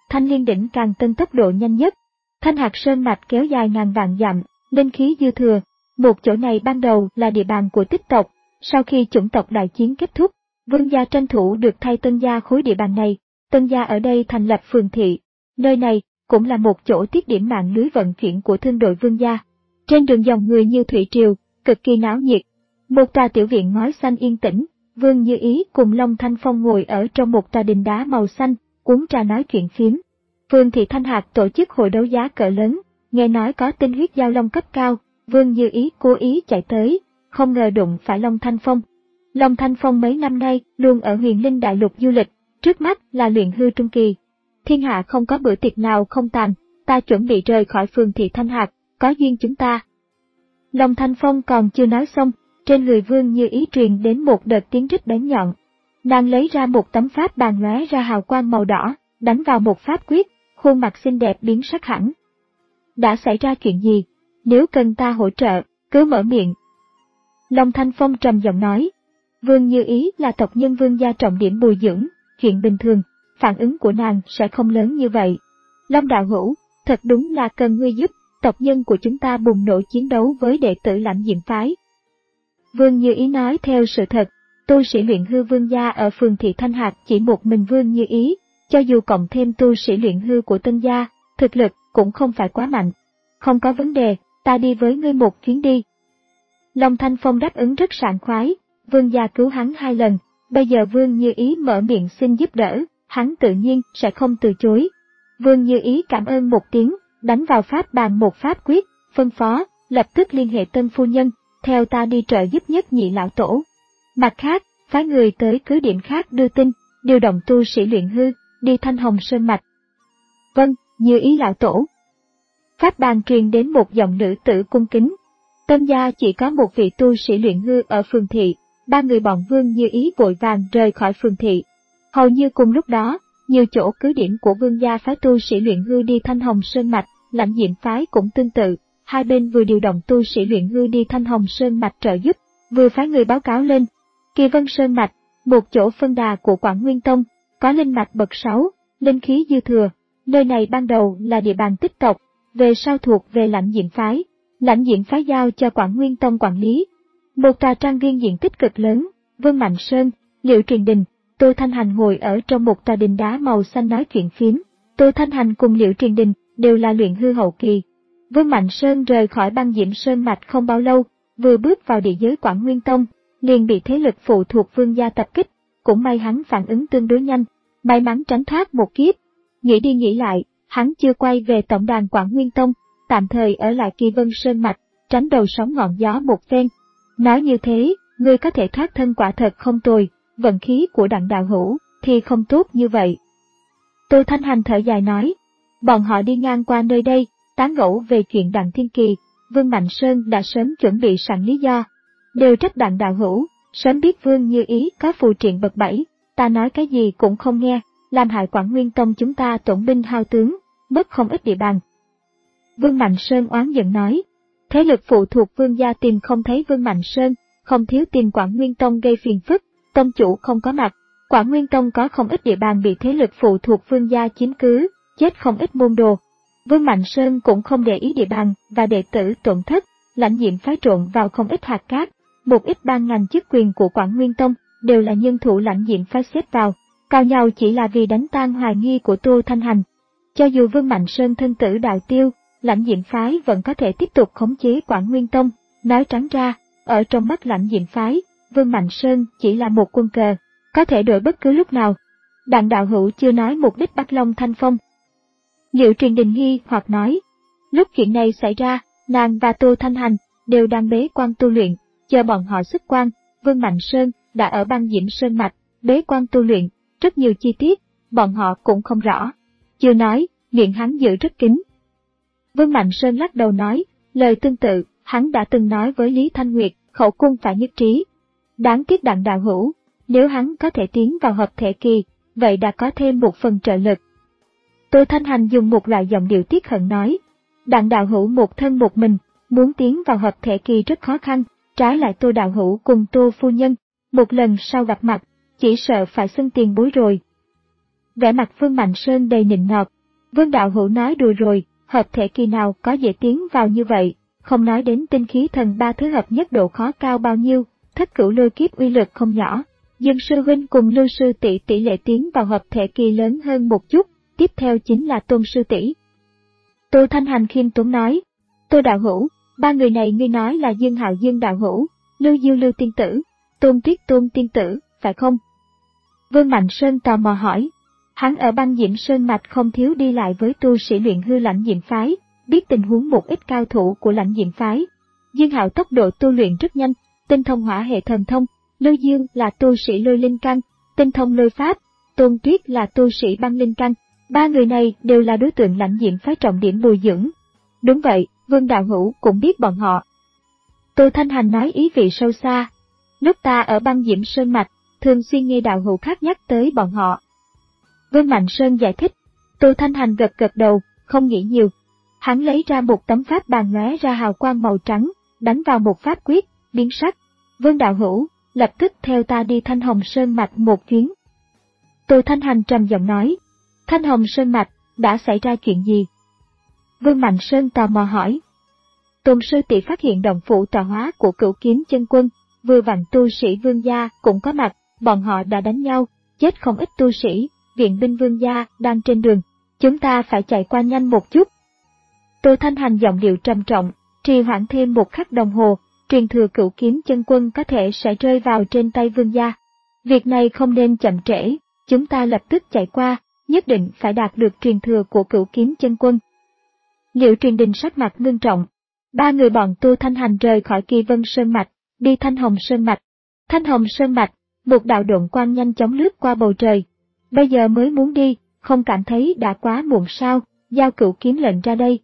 Speaker 1: Thanh Liên đỉnh càng tân tốc độ nhanh nhất. Thanh Hạc Sơn mạch kéo dài ngàn vạn dặm, linh khí dư thừa. Một chỗ này ban đầu là địa bàn của Tích tộc, sau khi chủng tộc đại chiến kết thúc, Vương gia tranh thủ được thay Tân gia khối địa bàn này. Tân gia ở đây thành lập phường thị. Nơi này cũng là một chỗ tiết điểm mạng lưới vận chuyển của thương đội Vương gia. Trên đường dòng người như thủy triều, cực kỳ náo nhiệt. Một tòa tiểu viện ngói xanh yên tĩnh, Vương Như Ý cùng Long Thanh Phong ngồi ở trong một tòa đình đá màu xanh, uống trà nói chuyện phiếm. Vương thị Thanh Hạc tổ chức hội đấu giá cỡ lớn, nghe nói có tinh huyết giao long cấp cao, Vương Như Ý cố ý chạy tới, không ngờ đụng phải Long Thanh Phong. Long Thanh Phong mấy năm nay luôn ở Huyền Linh Đại Lục du lịch, trước mắt là luyện hư trung kỳ. Thiên hạ không có bữa tiệc nào không tàn, ta chuẩn bị rời khỏi phường thị Thanh Hạc, có duyên chúng ta. Long Thanh Phong còn chưa nói xong, trên người Vương Như Ý truyền đến một đợt tiếng rít bén nhọn. Nàng lấy ra một tấm pháp bàn lóe ra hào quang màu đỏ, đánh vào một pháp quyết, khuôn mặt xinh đẹp biến sắc hẳn. Đã xảy ra chuyện gì? Nếu cần ta hỗ trợ, cứ mở miệng. Long Thanh Phong trầm giọng nói. Vương Như Ý là tộc nhân Vương gia trọng điểm bồi dưỡng, chuyện bình thường, phản ứng của nàng sẽ không lớn như vậy. Long đạo hữu, thật đúng là cần ngươi giúp, tộc nhân của chúng ta bùng nổ chiến đấu với đệ tử Lãnh Diệm phái. Vương Như Ý nói theo sự thật, tu sĩ luyện hư Vương gia ở phường thị Thanh Hạc chỉ một mình Vương Như Ý, cho dù cộng thêm tu sĩ luyện hư của Tân gia, thực lực cũng không phải quá mạnh. Không có vấn đề, ta đi với ngươi một chuyến đi. Long Thanh Phong đáp ứng rất sảng khoái, Vương gia cứu hắn hai lần, bây giờ Vương Như Ý mở miệng xin giúp đỡ, hắn tự nhiên sẽ không từ chối. Vương Như Ý cảm ơn một tiếng, đánh vào pháp bàn một pháp quyết, phân phó, lập tức liên hệ Tân phu nhân, theo ta đi trợ giúp Nhất Nhị lão tổ. Mặt khác, phái người tới cứ điểm khác đưa tin, điều động tu sĩ luyện hư, đi Thanh Hồng Sơn mạch. Vâng, Như Ý lão tổ. Pháp bàn truyền đến một giọng nữ tử cung kính. Tân gia chỉ có một vị tu sĩ luyện hư ở phường thị, ba người bọn Vương Như Ý vội vàng rời khỏi phường thị. Hầu như cùng lúc đó, nhiều chỗ cứ điểm của Vương gia phái tu sĩ luyện hư đi Thanh Hồng Sơn mạch, Lãnh Diệm phái cũng tương tự, hai bên vừa điều động tu sĩ luyện hư đi Thanh Hồng Sơn mạch trợ giúp, vừa phái người báo cáo lên. Kỳ Vân Sơn mạch, một chỗ phân đà của Quảng Nguyên Tông, có linh mạch bậc sáu, linh khí dư thừa, nơi này ban đầu là địa bàn Tích tộc, về sau thuộc về Lãnh Diệm phái, Lãnh Diệm phái giao cho Quảng Nguyên Tông quản lý. Một tòa trang viên diện tích cực lớn, Vương Mạnh Sơn, Liệu Truyền Đình, Tô Thanh Hành ngồi ở trong một tòa đình đá màu xanh nói chuyện phiếm. Tô Thanh Hành cùng Liệu Truyền Đình đều là luyện hư hậu kỳ. Vương Mạnh Sơn rời khỏi Băng Diệm Sơn mạch không bao lâu, vừa bước vào địa giới Quảng Nguyên Tông, liền bị thế lực phụ thuộc Vương gia tập kích, cũng may hắn phản ứng tương đối nhanh, may mắn tránh thoát một kiếp. Nghĩ đi nghĩ lại, hắn chưa quay về tổng đàn Quảng Nguyên Tông, tạm thời ở lại Kỳ Vân Sơn mạch, tránh đầu sóng ngọn gió một phen. Nói như thế, ngươi có thể thoát thân quả thật không tồi, vận khí của Đặng đạo hữu thì không tốt như vậy. Tô Thanh Hành thở dài nói, bọn họ đi ngang qua nơi đây, tán gẫu về chuyện Đặng Thiên Kỳ, Vương Mạnh Sơn đã sớm chuẩn bị sẵn lý do. Đều trách Đặng đạo hữu, sớm biết Vương Như Ý có phù triện bậc bảy, ta nói cái gì cũng không nghe, làm hại Quảng Nguyên Tông chúng ta tổn binh hao tướng, mất không ít địa bàn. Vương Mạnh Sơn oán giận nói, thế lực phụ thuộc Vương gia tìm không thấy Vương Mạnh Sơn, không thiếu tìm Quảng Nguyên Tông gây phiền phức, tông chủ không có mặt, Quảng Nguyên Tông có không ít địa bàn bị thế lực phụ thuộc Vương gia chiếm cứ, chết không ít môn đồ. Vương Mạnh Sơn cũng không để ý địa bàn và đệ tử tổn thất, Lãnh Diệm phái trộn vào không ít hạt cát, một ít ban ngành chức quyền của Quảng Nguyên Tông đều là nhân thủ Lãnh Diệm phái xếp vào, cao nhau chỉ là vì đánh tan hoài nghi của Tô Thanh Hành. Cho dù Vương Mạnh Sơn thân tử đạo tiêu, Lãnh Diệm phái vẫn có thể tiếp tục khống chế Quảng Nguyên Tông. Nói trắng ra, ở trong mắt Lãnh Diệm phái, Vương Mạnh Sơn chỉ là một quân cờ, có thể đổi bất cứ lúc nào. Đặng đạo hữu chưa nói mục đích bắt Long Thanh Phong. Liệu Truyền Đình nghi hoặc nói, lúc chuyện này xảy ra, nàng và Tô Thanh Hành đều đang bế quan tu luyện, chờ bọn họ xuất quan. Vương Mạnh Sơn đã ở Băng Diệm Sơn mạch, bế quan tu luyện, rất nhiều chi tiết, bọn họ cũng không rõ. Chưa nói, miệng hắn giữ rất kín. Vương Mạnh Sơn lắc đầu nói, lời tương tự, hắn đã từng nói với Lý Thanh Nguyệt, khẩu cung phải nhất trí. Đáng tiếc Đặng đạo hữu, nếu hắn có thể tiến vào hợp thể kỳ, vậy đã có thêm một phần trợ lực. Tô Thanh Hành dùng một loại giọng điệu tiếc hận nói, Đặng đạo hữu một thân một mình, muốn tiến vào hợp thể kỳ rất khó khăn, trái lại Tô đạo hữu cùng Tô phu nhân, một lần sau gặp mặt, chỉ sợ phải xưng tiền bối rồi. Vẻ mặt Vương Mạnh Sơn đầy nịnh nọt, Vương đạo hữu nói đùa rồi, hợp thể kỳ nào có dễ tiến vào như vậy, không nói đến tinh khí thần ba thứ hợp nhất độ khó cao bao nhiêu, thất cửu lôi kiếp uy lực không nhỏ. Dương sư huynh cùng Lưu sư tỷ tỷ lệ tiến vào hợp thể kỳ lớn hơn một chút, tiếp theo chính là Tôn sư tỷ. Tô Thanh Hành khiêm tốn nói, Tô đạo hữu, ba người này ngươi nói là Dương Hạo Dương đạo hữu, Lưu Diêu Lưu tiên tử, Tôn Tuyết Tôn tiên tử, phải không? Vương Mạnh Sơn tò mò hỏi. Hắn ở Băng Diễm Sơn Mạch không thiếu đi lại với tu sĩ luyện hư Lãnh Diễm phái, biết tình huống một ít cao thủ của Lãnh Diễm phái. Dương Hạo tốc độ tu luyện rất nhanh, tinh thông hỏa hệ thần thông, Lưu Dương là tu sĩ lôi linh căn, tinh thông lôi pháp, Tôn Tuyết là tu sĩ băng linh căn, ba người này đều là đối tượng Lãnh Diễm phái trọng điểm bồi dưỡng. Đúng vậy, Vương đạo hữu cũng biết bọn họ. Tô Thanh Hành nói ý vị sâu xa. Lúc ta ở Băng Diễm Sơn Mạch, thường xuyên nghe đạo hữu khác nhắc tới bọn họ. Vương Mạnh Sơn giải thích. Tô Thanh Hành gật gật đầu, không nghĩ nhiều. Hắn lấy ra một tấm pháp bàn lóe ra hào quang màu trắng, đánh vào một pháp quyết, biến sắc. Vương đạo hữu, lập tức theo ta đi Thanh Hồng Sơn Mạch một chuyến. Tô Thanh Hành trầm giọng nói. Thanh Hồng Sơn Mạch, đã xảy ra chuyện gì? Vương Mạnh Sơn tò mò hỏi. Tôn sư tỷ phát hiện động phủ tọa hóa của Cửu Kiếm Chân Quân, vừa vặn tu sĩ Vương gia cũng có mặt, bọn họ đã đánh nhau, chết không ít tu sĩ, viện binh Vương gia đang trên đường, chúng ta phải chạy qua nhanh một chút. Tô Thanh Hành giọng điệu trầm trọng, trì hoãn thêm một khắc đồng hồ, truyền thừa Cửu Kiếm Chân Quân có thể sẽ rơi vào trên tay Vương gia. Việc này không nên chậm trễ, chúng ta lập tức chạy qua, nhất định phải đạt được truyền thừa của Cửu Kiếm Chân Quân. Liệu Truyền Đình sắc mặt ngưng trọng. Ba người bọn Tô Thanh Hành rời khỏi Kỳ Vân Sơn Mạch, đi Thanh Hồng Sơn Mạch. Thanh Hồng Sơn Mạch, một đạo độn quang nhanh chóng lướt qua bầu trời. Bây giờ mới muốn đi, không cảm thấy đã quá muộn sao, giao Cửu kiếm lệnh ra đây.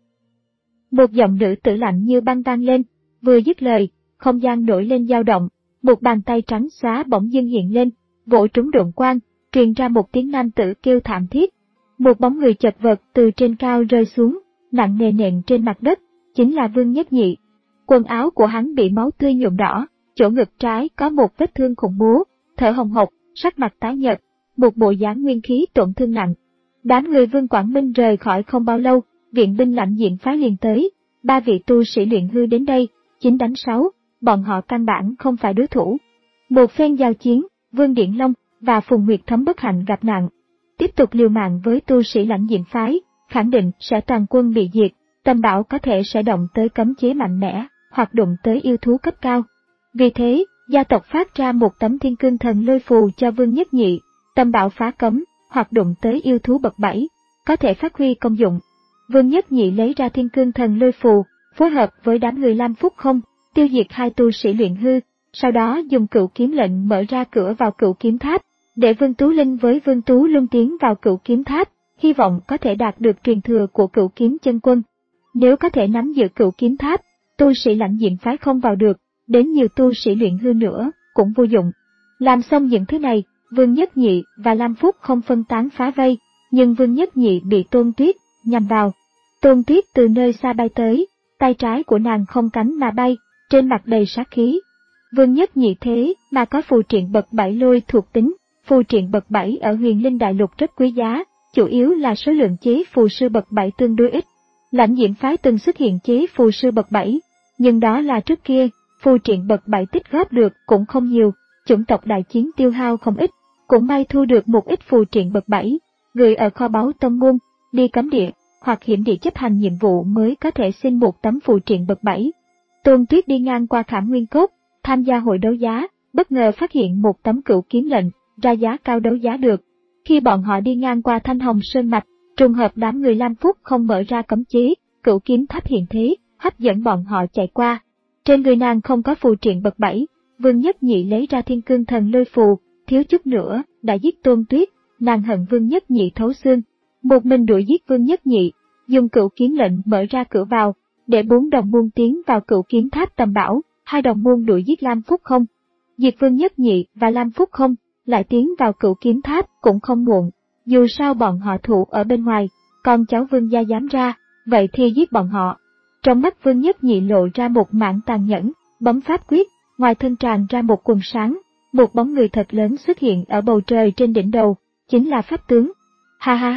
Speaker 1: Một giọng nữ tử lạnh như băng vang lên, vừa dứt lời, không gian nổi lên dao động, một bàn tay trắng xóa bỗng dưng hiện lên, vỗ trúng độn quang, truyền ra một tiếng nam tử kêu thảm thiết. Một bóng người chật vật từ trên cao rơi xuống, nặng nề nện trên mặt đất, chính là Vương Nhất Nhị. Quần áo của hắn bị máu tươi nhuộm đỏ, chỗ ngực trái có một vết thương khủng bố, thở hồng hộc, sắc mặt tái nhợt, một bộ dáng nguyên khí tổn thương nặng. Đám người Vương Quảng Minh rời khỏi không bao lâu, viện binh Lãnh Diễm phái liền tới, ba vị tu sĩ luyện hư đến đây, chín đánh sáu, bọn họ căn bản không phải đối thủ. Một phen giao chiến, Vương Điển Long và Phùng Nguyệt Thấm bất hạnh gặp nạn, tiếp tục liều mạng với tu sĩ Lãnh Diễm phái, khẳng định sẽ toàn quân bị diệt. Tâm bảo có thể sẽ động tới cấm chế mạnh mẽ, hoặc đụng tới yêu thú cấp cao. Vì thế, gia tộc phát ra một tấm Thiên Cương Thần Lôi phù cho Vương Nhất Nhị, tâm bảo phá cấm, hoặc đụng tới yêu thú bậc bảy, có thể phát huy công dụng. Vương Nhất Nhị lấy ra Thiên Cương Thần Lôi phù, phối hợp với đám người Lam Phúc Không, tiêu diệt hai tu sĩ luyện hư, sau đó dùng Cửu kiếm lệnh mở ra cửa vào Cửu kiếm tháp, để Vương Tú Linh với Vương Tú Luân tiến vào Cửu kiếm tháp, hy vọng có thể đạt được truyền thừa của Cửu kiếm chân quân. Nếu có thể nắm giữ Cửu kiếm tháp, tu sĩ Lãnh Diễm phái không vào được, đến nhiều tu sĩ luyện hư nữa cũng vô dụng. Làm xong những thứ này, Vương Nhất Nhị và Lam Phúc không phân tán phá vây, nhưng Vương Nhất Nhị bị Tôn Tuyết nhằm vào. Tôn Tuyết từ nơi xa bay tới, tay trái của nàng không cánh mà bay, trên mặt đầy sát khí. Vương Nhất Nhị thế mà có phù triện bậc bảy lôi thuộc tính, phù triện bậc bảy ở Huyền Linh Đại Lục rất quý giá, chủ yếu là số lượng chế phù sư bậc bảy tương đối ít. Lãnh Diễm phái từng xuất hiện chế phù sư bậc bảy, nhưng đó là trước kia, phù triện bậc bảy tích góp được cũng không nhiều, chủng tộc đại chiến tiêu hao không ít, cũng may thu được một ít phù triện bậc bảy, gửi ở kho báu tông môn, đi cấm địa, hoặc hiểm địa chấp hành nhiệm vụ mới có thể xin một tấm phù triện bậc bảy. Tôn Tuyết đi ngang qua Khảm Nguyên Cốt, tham gia hội đấu giá, bất ngờ phát hiện một tấm Cửu kiếm lệnh, ra giá cao đấu giá được. Khi bọn họ đi ngang qua Thanh Hồng Sơn Mạch, trùng hợp đám người Lam Phúc không mở ra cấm chế, Cửu kiếm tháp hiện thế, hấp dẫn bọn họ chạy qua. Trên người nàng không có phù triện bậc bảy, Vương Nhất Nhị lấy ra Thiên Cương Thần Lôi phù, thiếu chút nữa đã giết Tôn Tuyết, nàng hận Vương Nhất Nhị thấu xương, một mình đuổi giết Vương Nhất Nhị, dùng Cửu kiếm lệnh mở ra cửa vào, để bốn đồng môn tiến vào Cửu kiếm tháp tầm bảo, hai đồng môn đuổi giết Lam Phúc Không, diệt Vương Nhất Nhị và Lam Phúc Không, lại tiến vào Cửu kiếm tháp cũng không muộn. Dù sao bọn họ thủ ở bên ngoài, con cháu Vương gia dám ra, vậy thì giết bọn họ. Trong mắt Vương Nhất Nhị lộ ra một mảng tàn nhẫn, bấm pháp quyết, ngoài thân tràn ra một quần sáng, một bóng người thật lớn xuất hiện ở bầu trời trên đỉnh đầu, chính là pháp tướng. Ha ha ha,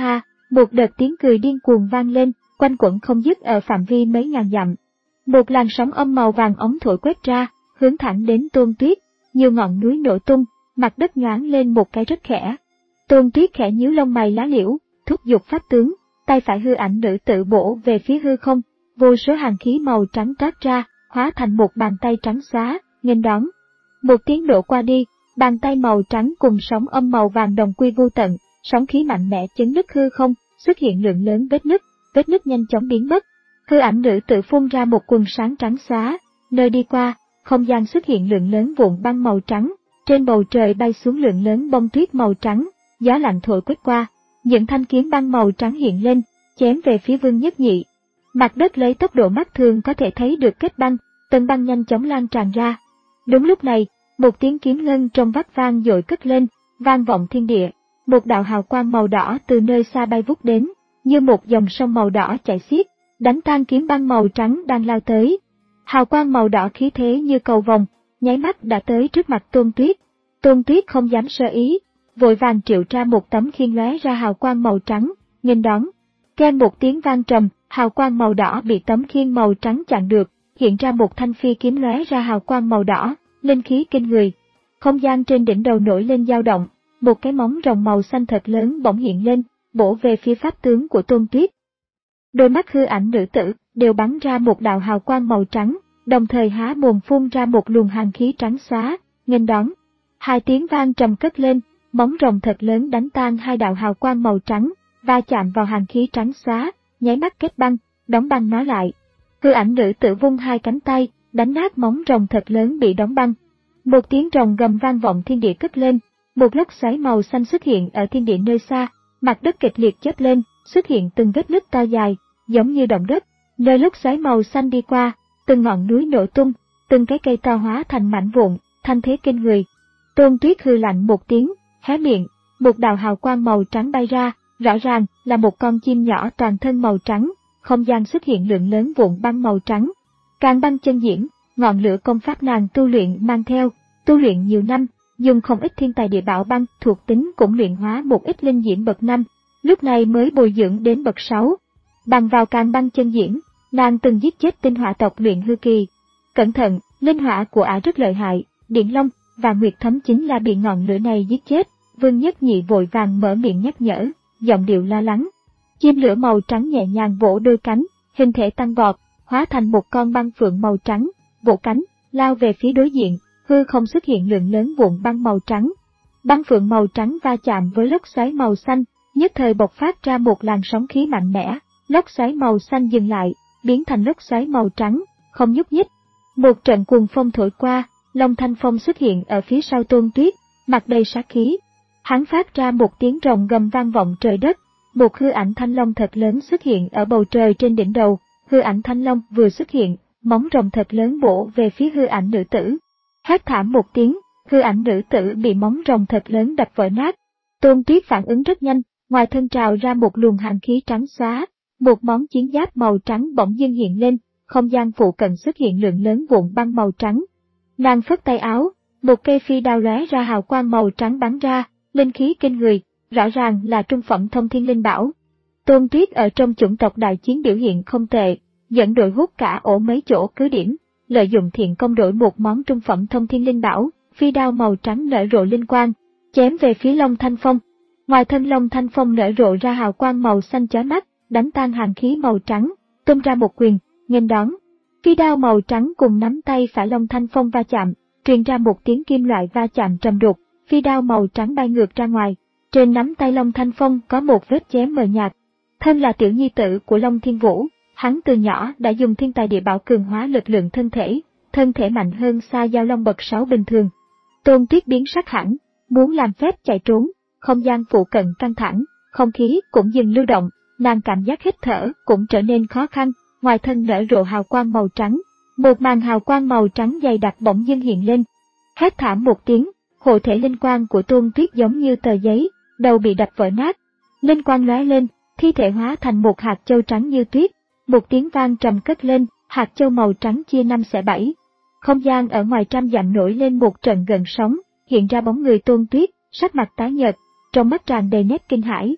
Speaker 1: Một đợt tiếng cười điên cuồng vang lên, quanh quẩn không dứt ở phạm vi mấy ngàn dặm. Một làn sóng âm màu vàng ống thổi quét ra, hướng thẳng đến Tôn Tuyết, nhiều ngọn núi nổ tung, mặt đất nhoáng lên một cái rất khẽ. Tôn Tuyết khẽ nhíu lông mày lá liễu, thúc giục pháp tướng, tay phải hư ảnh nữ tự bổ về phía hư không, vô số hàn khí màu trắng toát ra, hóa thành một bàn tay trắng xóa, nghênh đón. Một tiếng nổ qua đi, bàn tay màu trắng cùng sóng âm màu vàng đồng quy vô tận, sóng khí mạnh mẽ chấn nứt hư không, xuất hiện lượng lớn vết nứt, vết nứt nhanh chóng biến mất. Hư ảnh nữ tự phun ra một quần sáng trắng xóa, nơi đi qua, không gian xuất hiện lượng lớn vụn băng màu trắng, trên bầu trời bay xuống lượng lớn bông tuyết màu trắng, gió lạnh thổi quét qua, những thanh kiếm băng màu trắng hiện lên, chém về phía Vương Nhất Nhị. Mặt đất lấy tốc độ mắt thường có thể thấy được kết băng, tầng băng nhanh chóng lan tràn ra. Đúng lúc này, một tiếng kiếm ngân trong vắt vang dội cất lên, vang vọng thiên địa. Một đạo hào quang màu đỏ từ nơi xa bay vút đến, như một dòng sông màu đỏ chảy xiết, đánh tan kiếm băng màu trắng đang lao tới. Hào quang màu đỏ khí thế như cầu vồng, nháy mắt đã tới trước mặt Tôn Tuyết. Tôn Tuyết không dám sơ ý, vội vàng triệu ra một tấm khiên lóe ra hào quang màu trắng, nghênh đón. Keng một tiếng vang trầm, hào quang màu đỏ bị tấm khiên màu trắng chặn được, hiện ra một thanh phi kiếm lóe ra hào quang màu đỏ, linh khí kinh người. Không gian trên đỉnh đầu nổi lên dao động, một cái móng rồng màu xanh thật lớn bỗng hiện lên, bổ về phía pháp tướng của Tôn Tuyết. Đôi mắt hư ảnh nữ tử đều bắn ra một đạo hào quang màu trắng, đồng thời há mồm phun ra một luồng hàn khí trắng xóa, nghênh đón. Hai tiếng vang trầm cất lên, móng rồng thật lớn đánh tan hai đạo hào quang màu trắng, va chạm vào hàn khí trắng xóa, nháy mắt kết băng, đóng băng nó lại. Hư ảnh nữ tử vung hai cánh tay, đánh nát móng rồng thật lớn bị đóng băng. Một tiếng rồng gầm vang vọng thiên địa cất lên, một lốc xoáy màu xanh xuất hiện ở thiên địa nơi xa, mặt đất kịch liệt chớp lên, xuất hiện từng vết nứt to dài, giống như động đất. Nơi lốc xoáy màu xanh đi qua, từng ngọn núi nổ tung, từng cái cây to hóa thành mảnh vụn, thanh thế kinh người. Tôn Tuyết hư lạnh một tiếng, hé miệng, một đạo hào quang màu trắng bay ra, rõ ràng là một con chim nhỏ toàn thân màu trắng, không gian xuất hiện lượng lớn vụn băng màu trắng. Càn băng chân diễm, ngọn lửa công pháp nàng tu luyện mang theo, tu luyện nhiều năm, dùng không ít thiên tài địa bảo băng thuộc tính cũng luyện hóa một ít linh diễm bậc năm, lúc này mới bồi dưỡng đến bậc sáu. Bằng vào càn băng chân diễm, nàng từng giết chết tinh hỏa tộc luyện hư kỳ. Cẩn thận, linh hỏa của ả rất lợi hại, Điện Long và Nguyệt Thấm chính là bị ngọn lửa này giết chết. Vương Nhất Nhị vội vàng mở miệng nhắc nhở, giọng điệu lo lắng. Chim lửa màu trắng nhẹ nhàng vỗ đôi cánh, hình thể tăng vọt, hóa thành một con băng phượng màu trắng, vỗ cánh, lao về phía đối diện, hư không xuất hiện lượng lớn vụn băng màu trắng. Băng phượng màu trắng va chạm với lốc xoáy màu xanh, nhất thời bộc phát ra một làn sóng khí mạnh mẽ, lốc xoáy màu xanh dừng lại, biến thành lốc xoáy màu trắng, không nhúc nhích. Một trận cuồng phong thổi qua, Long Thanh Phong xuất hiện ở phía sau Tôn Tuyết, mặt đầy sát khí. Hắn phát ra một tiếng rồng gầm vang vọng trời đất, một hư ảnh thanh long thật lớn xuất hiện ở bầu trời trên đỉnh đầu. Hư ảnh thanh long vừa xuất hiện, móng rồng thật lớn bổ về phía hư ảnh nữ tử. Hét thảm một tiếng, hư ảnh nữ tử bị móng rồng thật lớn đập vỡ nát. Tôn Tuyết phản ứng rất nhanh, ngoài thân trào ra một luồng hàn khí trắng xóa, một món chiến giáp màu trắng bỗng dưng hiện lên, không gian phụ cận xuất hiện lượng lớn vụn băng màu trắng. Nàng phất tay áo, một cây phi đao lóe ra hào quang màu trắng bắn ra, linh khí kinh người, rõ ràng là trung phẩm thông thiên linh bảo. Tôn Tuyết ở trong chủng tộc đại chiến biểu hiện không tệ, dẫn đội hút cả ổ mấy chỗ cứ điểm, lợi dụng thiện công đổi một món trung phẩm thông thiên linh bảo, phi đao màu trắng nở rộ linh quang, chém về phía Long Thanh Phong. Ngoài thân Long Thanh Phong nở rộ ra hào quang màu xanh chói mắt, đánh tan hàn khí màu trắng, tung ra một quyền, nghênh đón. Phi đao màu trắng cùng nắm tay phải Long Thanh Phong va chạm, truyền ra một tiếng kim loại va chạm trầm đục, phi đao màu trắng bay ngược ra ngoài. Trên nắm tay Long Thanh Phong có một vết chém mờ nhạt. Thân là tiểu nhi tử của Long Thiên Vũ, hắn từ nhỏ đã dùng thiên tài địa bảo cường hóa lực lượng thân thể, thân thể mạnh hơn xa Giao Long bậc sáu bình thường. Tôn Tuyết biến sắc hẳn, muốn làm phép chạy trốn, không gian phụ cận căng thẳng, không khí cũng dừng lưu động, nàng cảm giác hít thở cũng trở nên khó khăn, ngoài thân nở rộ hào quang màu trắng, một màn hào quang màu trắng dày đặc bỗng dưng hiện lên. Hét thảm một tiếng, hộ thể linh quang của Tôn Tuyết giống như tờ giấy, đầu bị đập vỡ nát. Linh quang lóe lên, thi thể hóa thành một hạt châu trắng như tuyết, một tiếng vang trầm cất lên, hạt châu màu trắng chia năm xẻ bảy. Không gian ở ngoài trăm dặm nổi lên một trận gợn sóng, hiện ra bóng người Tôn Tuyết, sắc mặt tái nhợt, trong mắt tràn đầy nét kinh hãi.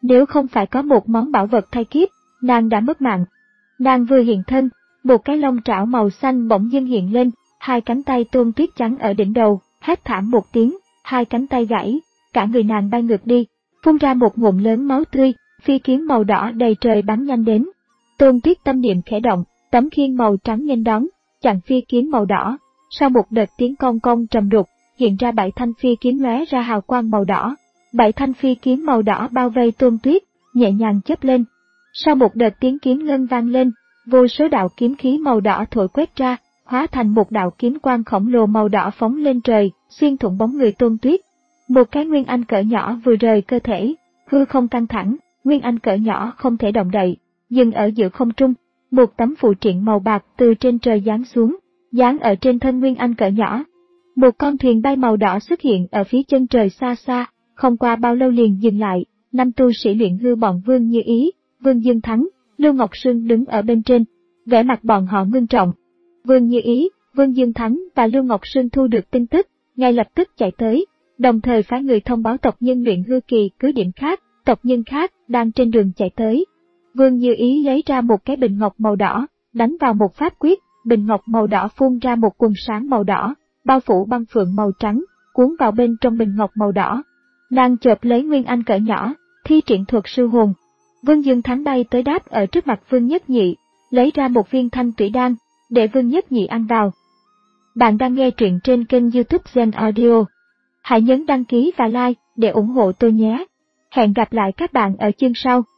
Speaker 1: Nếu không phải có một món bảo vật thay kiếp, nàng đã mất mạng. Nàng vừa hiện thân, một cái lông trảo màu xanh bỗng dưng hiện lên, hai cánh tay Tôn Tuyết chắn ở đỉnh đầu, hét thảm một tiếng, hai cánh tay gãy, cả người nàng bay ngược đi, phun ra một ngụm lớn máu tươi, phi kiếm màu đỏ đầy trời bắn nhanh đến. Tôn Tuyết tâm niệm khẽ động, tấm khiên màu trắng nghênh đón, chặn phi kiếm màu đỏ. Sau một đợt tiếng cong cong trầm đục, hiện ra bảy thanh phi kiếm lóe ra hào quang màu đỏ. Bảy thanh phi kiếm màu đỏ bao vây Tôn Tuyết, nhẹ nhàng chớp lên. Sau một đợt tiếng kiếm ngân vang lên, vô số đạo kiếm khí màu đỏ thổi quét ra, hóa thành một đạo kiếm quang khổng lồ màu đỏ phóng lên trời, xuyên thủng bóng người Tôn Tuyết. Một cái nguyên anh cỡ nhỏ vừa rời cơ thể, hư không căng thẳng, nguyên anh cỡ nhỏ không thể động đậy, dừng ở giữa không trung. Một tấm phù triện màu bạc từ trên trời giáng xuống, giáng ở trên thân nguyên anh cỡ nhỏ. Một con thuyền bay màu đỏ xuất hiện ở phía chân trời xa xa, không qua bao lâu liền dừng lại. Năm tu sĩ luyện hư bọn Vương Như Ý, Vương Dương Thắng, Lưu Ngọc Sương đứng ở bên trên, vẻ mặt bọn họ ngưng trọng. Vương Như Ý, Vương Dương Thắng và Lưu Ngọc Sương thu được tin tức, ngay lập tức chạy tới, đồng thời phái người thông báo tộc nhân luyện hư kỳ cứ điểm khác, tộc nhân khác đang trên đường chạy tới. Vương Như Ý lấy ra một cái bình ngọc màu đỏ, đánh vào một pháp quyết, bình ngọc màu đỏ phun ra một quần sáng màu đỏ, bao phủ băng phượng màu trắng, cuốn vào bên trong bình ngọc màu đỏ. Nàng chộp lấy nguyên anh cỡ nhỏ, thi triển thuật sư hồn. Vương Dương Thắng bay tới đáp ở trước mặt Vương Nhất Nhị, lấy ra một viên thanh tủy đan, để Vương Nhất Nhị ăn vào. Bạn đang nghe truyện trên kênh YouTube Zen Audio. Hãy nhấn đăng ký và like để ủng hộ tôi nhé. Hẹn gặp lại các bạn ở chương sau.